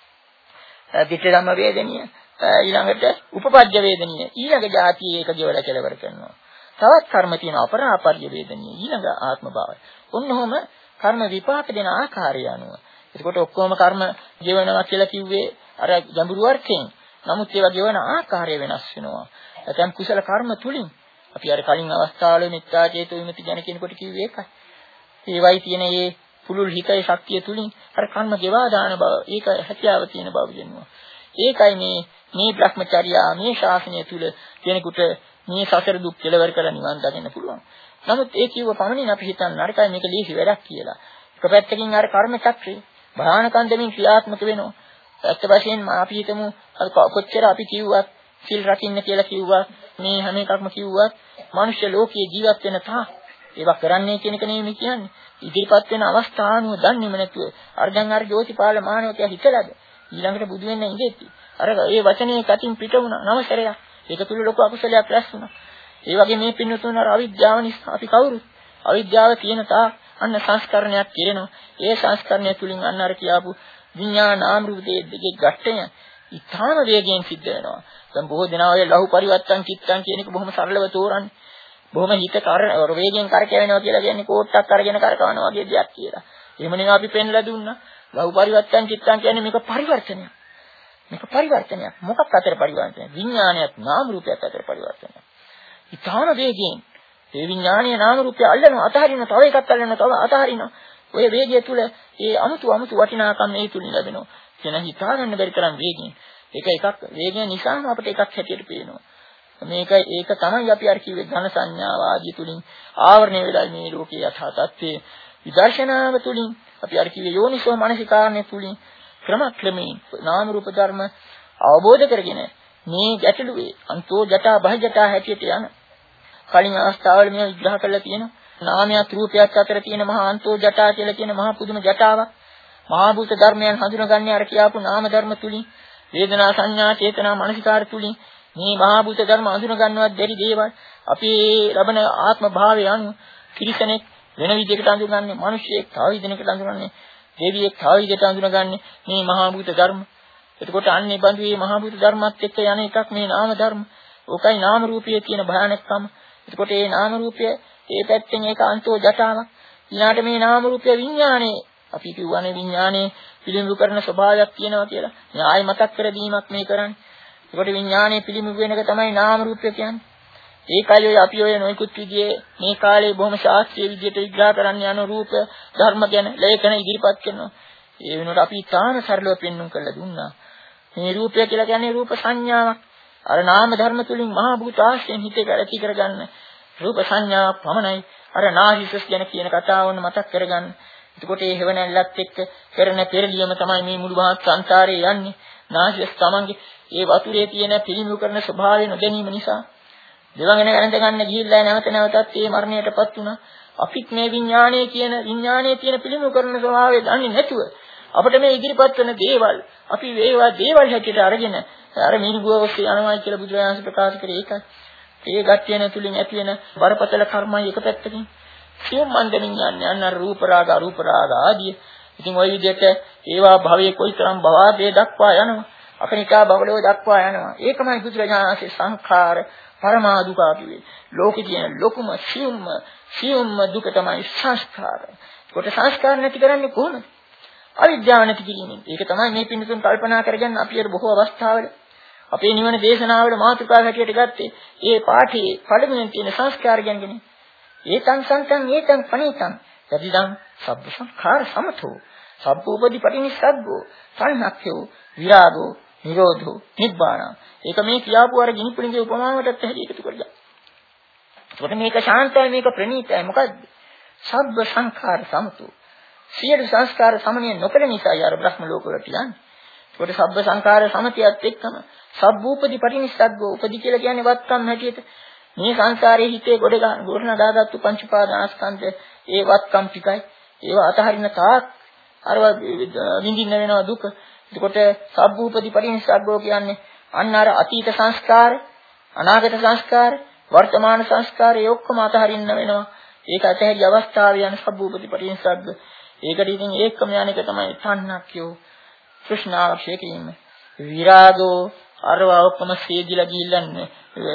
විච්ඡ ධම්ම වේදනීය ඊළඟට උපපජ්ජ වේදනීය ඊළඟ જાතියේ ඒක ගෙවලා කෙලවර කරනවා. තවත් කර්ම තියෙන අපරාපර්ය වේදනීය ඊළඟ ආත්ම භාවය. ඔන්නෝම කර්ම විපාක දෙන ආකාරය අනුව. එතකොට ඔක්කොම කර්ම ගෙවනවා කියලා කිව්වේ අර ගැඹුරු අර්ථයෙන්. නමුත් ඒවා ගෙවන ආකාරය වෙනස් වෙනවා. නැත්නම් කුසල කර්ම තුලින් අපි අර කලින් අවස්ථාවල මිත්‍යා චේතෝ විමුක්ති ගැන කියනකොට කිව්වේ ඒකයි. ඒවයි තියෙන මේ පුළුල් හිතේ ශක්තිය තුලින් අර කර්ම ගෙවා දාන බව ඒක හැකියාව තියෙන බව කියනවා. ඒකයි මේ මේ භ්‍රමචර්යා මේ ශාසනය තුල කෙනෙකුට මේ සසර දුක් කෙලවර කරලා නිවන් දකින්න පුළුවන්. නමුත් ඒ කිව්ව පමණින් අපි හිතන්නේ නරකයි මේක ලීසි වැඩක් කියලා. එක පැත්තකින් අර කර්ම චක්‍රය භයානකන් දෙමින් ක්‍රියාත්මක වෙනවා. ඇත්ත වශයෙන්ම අපි හිතමු කොච්චර අපි කිව්වත් සිල් රකින්න කියලා කිව්වත් මේ හැම එකක්ම කිව්වත් මනුෂ්‍ය ලෝකයේ ජීවත් වෙන තා ඒවා කරන්නේ කියන එක නෙමෙයි කියන්නේ. ඉදිරිපත් වෙන අවස්ථානුව දන්නේම නැතුව අර්ධං අර ජෝතිපාල මානවකයා හිතලාද ඊළඟට බුදු වෙන්න ඉඳෙtti. අර ඒ වචනේ කටින් පිට වුණා නවසරයක්. ඒක තුල ලොකු අකුසලයක් රැස් වුණා. ඒ වගේ මේ පින්නතුන් අර අවිද්‍යාව නිසා අපි කවුරුත් අවිද්‍යාව තියෙන තා අන්න සංස්කරණයක් කෙරෙනවා. ඒ සංස්කරණය තුලින් අන්න අර කියාපු විඥාන නාම රූප දෙකේ ගැටය ඉතාම වේගයෙන් සිද්ධ වෙනවා. දැන් බොහෝ දෙනා ඔය ලහු පරිවර්තන් චිත්තං කියන එක බොහොම සරලව තෝරන්නේ. බොහොම හිත කර වේගයෙන් කරකැවෙනවා කියලා කියන්නේ කෝට්ටක් අරගෙන කරකවනවා වගේ දෙයක් කියලා. එහෙම නෙවෙයි අපි පෙන්ලා දුන්නා. ලහු පරිවර්තන් චිත්තං කියන්නේ මේක පරිවර්තනයක්. මේක පරිවර්තනයක්. මොකක් අතර පරිවර්තනයක්? විඥානයත් නාම රූපයත් අතර පරිවර්තනයක්. ඉතාම වේගයෙන් ඒ විඥානීය නාම රූපය අල්ලනවා අතහරිනවා තව එකක් අල්ලනවා තව අතහරිනවා. ඔය වේගය තුල ඒ අමුතු අමුතු වටිනාකම් මේ තුලින් ලැබෙනවා. කියන හිතා ගන්න බැරි තරම් වේගයෙන්. ඒක එකක් වේගය නිසාම අපිට එකක් හැටියට පේනවා. මේක ඒක තමයි අපි අර කිව්වේ ඝන සංඥාව ආදී තුලින් ආවරණය වෙලා මේ ලෝකයේ යථා තත්ත්වයේ විදර්ශනාව තුලින් අපි අර කිව්වේ යෝනිසෝ මනසිකාරණය තුලින් ක්‍රම ක්‍රමයෙන් නාම රූප ධර්ම අවබෝධ කරගෙන මේ ගැටලුවේ අන්තෝ ජටා බහ ජටා හැටියට යන කලින් අවස්ථාවල මේ විග්‍රහ කරලා තියෙනවා. නාමයත් රූපයත් අතර තියෙන මහා අන්තෝ ජටා කියලා කියන මහා පුදුම ජටාවක්. මහා භූත ධර්මයන් හඳුනගන්නේ අර කියාපු නාම ධර්ම තුලින් වේදනා සංඥා චේතනා මනසිකාර තුලින් මේ මහා භූත ධර්ම හඳුන ගන්නවත් බැරි දේවල් අපි ලබන ආත්ම භාවය අනුව කිරිසනෙක් වෙන විදිහකට හඳුනගන්නේ මිනිස්සෙක් තව විදිහකට හඳුනගන්නේ දෙවියෙක් තව විදිහකට හඳුනගන්නේ මේ මහා භූත ධර්ම. එතකොට අන්නේ බඳු මේ මහා භූත ධර්මත් එක්ක යන එකක් මේ නාම ධර්ම. ඕකයි නාම රූපයේ තියෙන භයානකම. එතකොට මේ නාම රූපය ඒ පැත්තෙන් ඒක අන්තෝ ජටාවක්. ඊළාට මේ නාම රූපය විඥානේ අපි කියවනේ විඥානේ පිළිඹු කරන ස්වභාවයක් තියෙනවා කියලා. මේ ආයි මතක් කර දීමක් මේ කරන්නේ. ඒකට විඥානේ පිළිඹු වෙන එක තමයි නාම රූපය කියන්නේ. ඒකයි ඔය අපි ඔය නොයිකුත් විදිහේ මේ කාලේ බොහොම ශාස්ත්‍රීය විදිහට විග්‍රහ කරන්න යන රූප ධර්ම ගැන ලේඛන ඉදිරිපත් කරනවා. ඒ වෙනුවට අපි තාම සරලව පෙන්වන්න කළා දුන්නා. මේ රූපය කියලා කියන්නේ රූප සංඥාවක්. අර නාම ධර්ම තුලින් මහා භූත ආශ්‍රයෙන් හිතේ ඇති කරගන්න රූප සංඥාවක් පමණයි. අර නාහිසස් ගැන කියන කතාවන මතක් කරගන්න. එතකොට මේ හේවණල්ලත් එක්ක කරන පෙරලියම තමයි මේ මුළු මහත් සංසාරේ යන්නේ. නාහිස් තමන්ගේ ඒ වතුරේ තියෙන පිළිඹු කරන ස්වභාවය නොදැනීම නිසා දෙවඟන ගණන් ගන්න ගිහිල්ලා නැවත නැවතත් මේ මරණයටපත් වුණා. අපිත් මේ විඥානයේ කියන විඥානයේ තියෙන පිළිඹු කරන ස්වභාවය දන්නේ නැතුව අපිට මේ ඉදිරිපත් වෙන දේවල් අපි ඒවා දේවල් හැටියට අරගෙන අර මිනිගුව ඔස්සේ යනවා කියලා බුදුරජාණන් ප්‍රකාශ කරේ ඒකයි. ඒ ගැටයන තුලින් ඇති වෙන බරපතල කර්මයි එක පැත්තකින් සියුම් මන්දමින් යන්නේ අන්න රූප රාග අරූප රාග ආදී. ඉතින් ওই විදිහට ඒවා භවයේ කොයිතරම් භවාදේ දක්වා යනවා. අකනිකා බවලෝ දක්වා යනවා. ඒකමයි බුදුරජාණන්සේ සංඛාර පරමා දුක කිව්වේ. ලෝකේ තියෙන ලොකුම සියුම්ම සියුම්ම දුක තමයි සංස්කාර. කොට සංස්කාර නැති කරන්නේ කොහොමද? අවිද්‍යාව නැති කිරීමෙන්. ඒක තමයි මේ පින්තුන් කල්පනා කරගන්න අපි අර බොහෝ අවස්ථාවල අපේ නිවන දේශනාවල මාතෘකාව හැටියට ගත්තේ ඒ පාඨයේ පළමුවෙන් තියෙන සංස්කාර ගැනගෙන. ඒතං සංතං ඒතං පණිතං යතිදං සබ්බ සංඛාර සමතෝ සබ්බෝපදී පටිනිස්සග්ගෝ සංහක්ඛයෝ විරාගෝ නිරෝධෝ නිබ්බාණ. ඒක මේ කියාපු අර ගිනිපුණිගේ උපමාවටත් හැටි එකතු කරගන්න. ඒකට මේක ශාන්තයි මේක ප්‍රණීතයි මොකද්ද? සබ්බ සංඛාර සමතෝ. සියලු සංස්කාර සමනය නොකළ නිසා අර බ්‍රහ්ම ලෝක වලට යන්නේ. ඒකට සබ්බ සංඛාර සමතියත් එක්කම සබ්බූපදී පටිනිස්සග්ගෝ උපදී කියලා කියන්නේ වත්කම් හැටියට මේ සංසාරයේ හිතේ ගොඩ ගොඩ නදාගත්තු පංච උපාදානස්කන්ධ ඒ වත්කම් ටිකයි ඒවා අතහරින තාක් අර විඳින්න වෙනවා දුක. එතකොට සබ්බූපදී පටිනිස්සග්ගෝ කියන්නේ අන්න අර අතීත සංස්කාර අනාගත සංස්කාර වර්තමාන සංස්කාර ඒ ඔක්කොම අතහරින්න වෙනවා. ඒක අතහැරි අවස්ථාවේ යන සබ්බූපදී පටිනිස්සග්ග. ඒකට ඉතින් ඒකම යන එක තමයි තණ්හක්ඛයෝ තෘෂ්ණාවක්ෂය කියන්නේ. විරාගෝ අරවා ඔක්කොම සීදිලා ගිහිල්ලන්නේ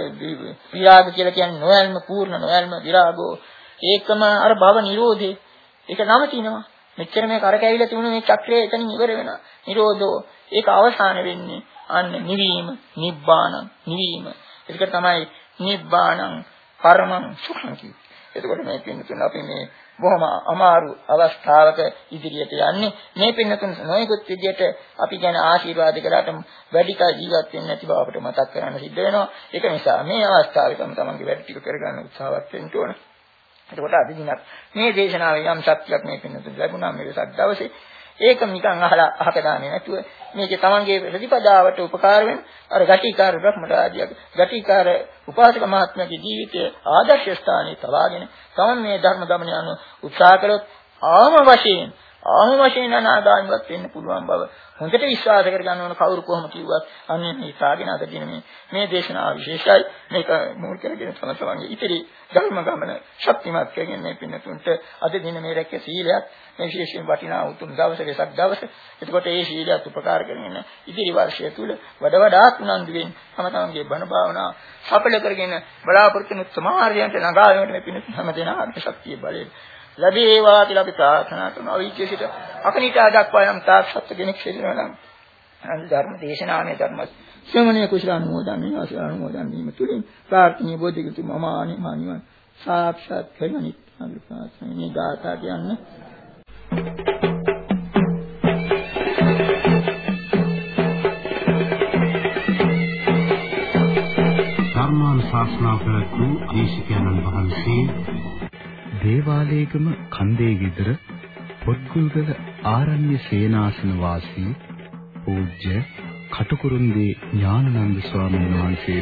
විරාග කියලා කියන්නේ නොයල්ම පූර්ණ නොයල්ම විරාගෝ ඒකම අර භව නිරෝධේ ඒක නවතිනවා. මෙච්චර මේ කරකැවිලා තිබුණ මේ චක්‍රය එතනින් ඉවර වෙනවා. නිරෝධෝ ඒක අවසාන වෙන්නේ අන්න නිවීම නිබ්බාණ නිවීම. ඒක තමයි නිබ්බාණං පරමං සුඛං කියන්නේ. එතකොට මේ පින්නතුන් අපි මේ බොහොම අමාරු අවස්ථාවක ඉදිරියට යන්නේ. මේ පින්නතුන් නොයෙකුත් විදියට අපි ගැන ආශිර්වාද කරාට වැඩි කල ජීවත් වෙන්නේ නැති බව අපිට මතක් කරගන්න සිද්ධ වෙනවා. ඒක නිසා මේ අවස්ථාවේ තම තමන්ගේ වැඩ ටික කරගන්න උත්සාහවත් වෙන්න ඕන. එතකොට අද දිනක් මේ දේශනාවේ යම් ශක්තියක් මේ පින්නතුන් ලැබුණා මේ වෙසක් දවසේ. ඒක නිකන් අහලා අහක දාන්නේ නැතුව මේකේ තමන්ගේ ප්‍රතිපදාවට උපකාර වෙන අර ගටිකාර බ්‍රහ්මරාජියගේ ගටිකාර උපාසක මහත්මයාගේ ජීවිතයේ ආදර්ශ ස්ථානයේ තබාගෙන තමන් මේ ධර්ම ගමන යන උත්සාහ කළොත් ආම වශයෙන් ආම වශයෙන් අනාගාමීවත් වෙන්න පුළුවන් බව හොඳට විශ්වාස කරගන්න ඕන. කවුරු කොහොම කිව්වත් අන්නේ මේ සාගෙන අද දින මේ මේ දේශනාව විශේෂයි. මේක මූල කරගෙන තම තමන්ගේ ඉතිරි ධර්ම ගමන ශක්තිමත් කරගෙන මේ පින්නතුන්ට අද දින මේ රැක සීලයක් මේ විශේෂයෙන් වටිනා උතුම් දවසේ වෙසක් දවසේ. එතකොට මේ සීලයත් උපකාර කරගෙන ඉදිරි වර්ෂය තුල වඩ වඩාත් උනන්දු වෙන්න තම තමන්ගේ බණ භාවනා සඵල කරගෙන බලාපොරොත්තු වෙන සමාර්යයන්ට නගා වීමට මේ පින්නතුන් හැම දෙනාට ශක්තිය බලය ලැබේවා කියලා අපි ප්‍රාර්ථනා කරනවා. අවීචසිත අකනිතා දක්වා යම් තාක් සත්‍ය කෙනෙක් සිටිනවා නම් අන්න ධර්ම දේශනාවේ ධර්ම ශ්‍රවණය කුසල අනුමෝදන් වීම ආශිර්වාද අනුමෝදන් වීම තුලින් ප්‍රාර්ථනීය බෝධිගතු මම ආනිමානිවන් සාක්ෂාත් කරගනිත් අනුපාසනේ ගාථා කියන්නේ ධර්මානුශාසනා කරතු දේශකයන්න් වහන්සේ දේවාලේගම කන්දේ විතර පොත්ගුල්ගල ආරණ්‍ය සේනාසන වාසී පූජ්‍ය කටුකුරුන්දී ඥානানন্দ ස්වාමීන් වහන්සේ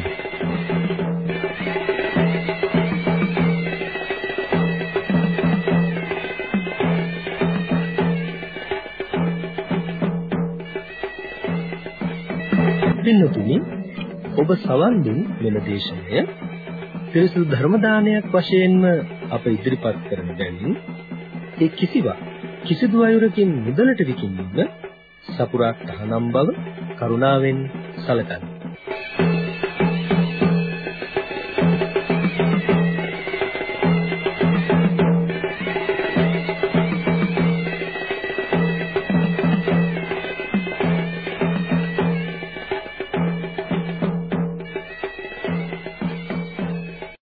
පින්නතුනි ඔබ සවන් දුන් මෙල දේශනය පිරිසුදු ධර්ම දානයක් වශයෙන්ම අප ඉදිරිපත් කරන බැවින් ඒ කිසිවක් කිසිදු අයුරකින් මුදලට විකිණීම සපුරා තහනම් බව කරුණාවෙන් සැලකන්න.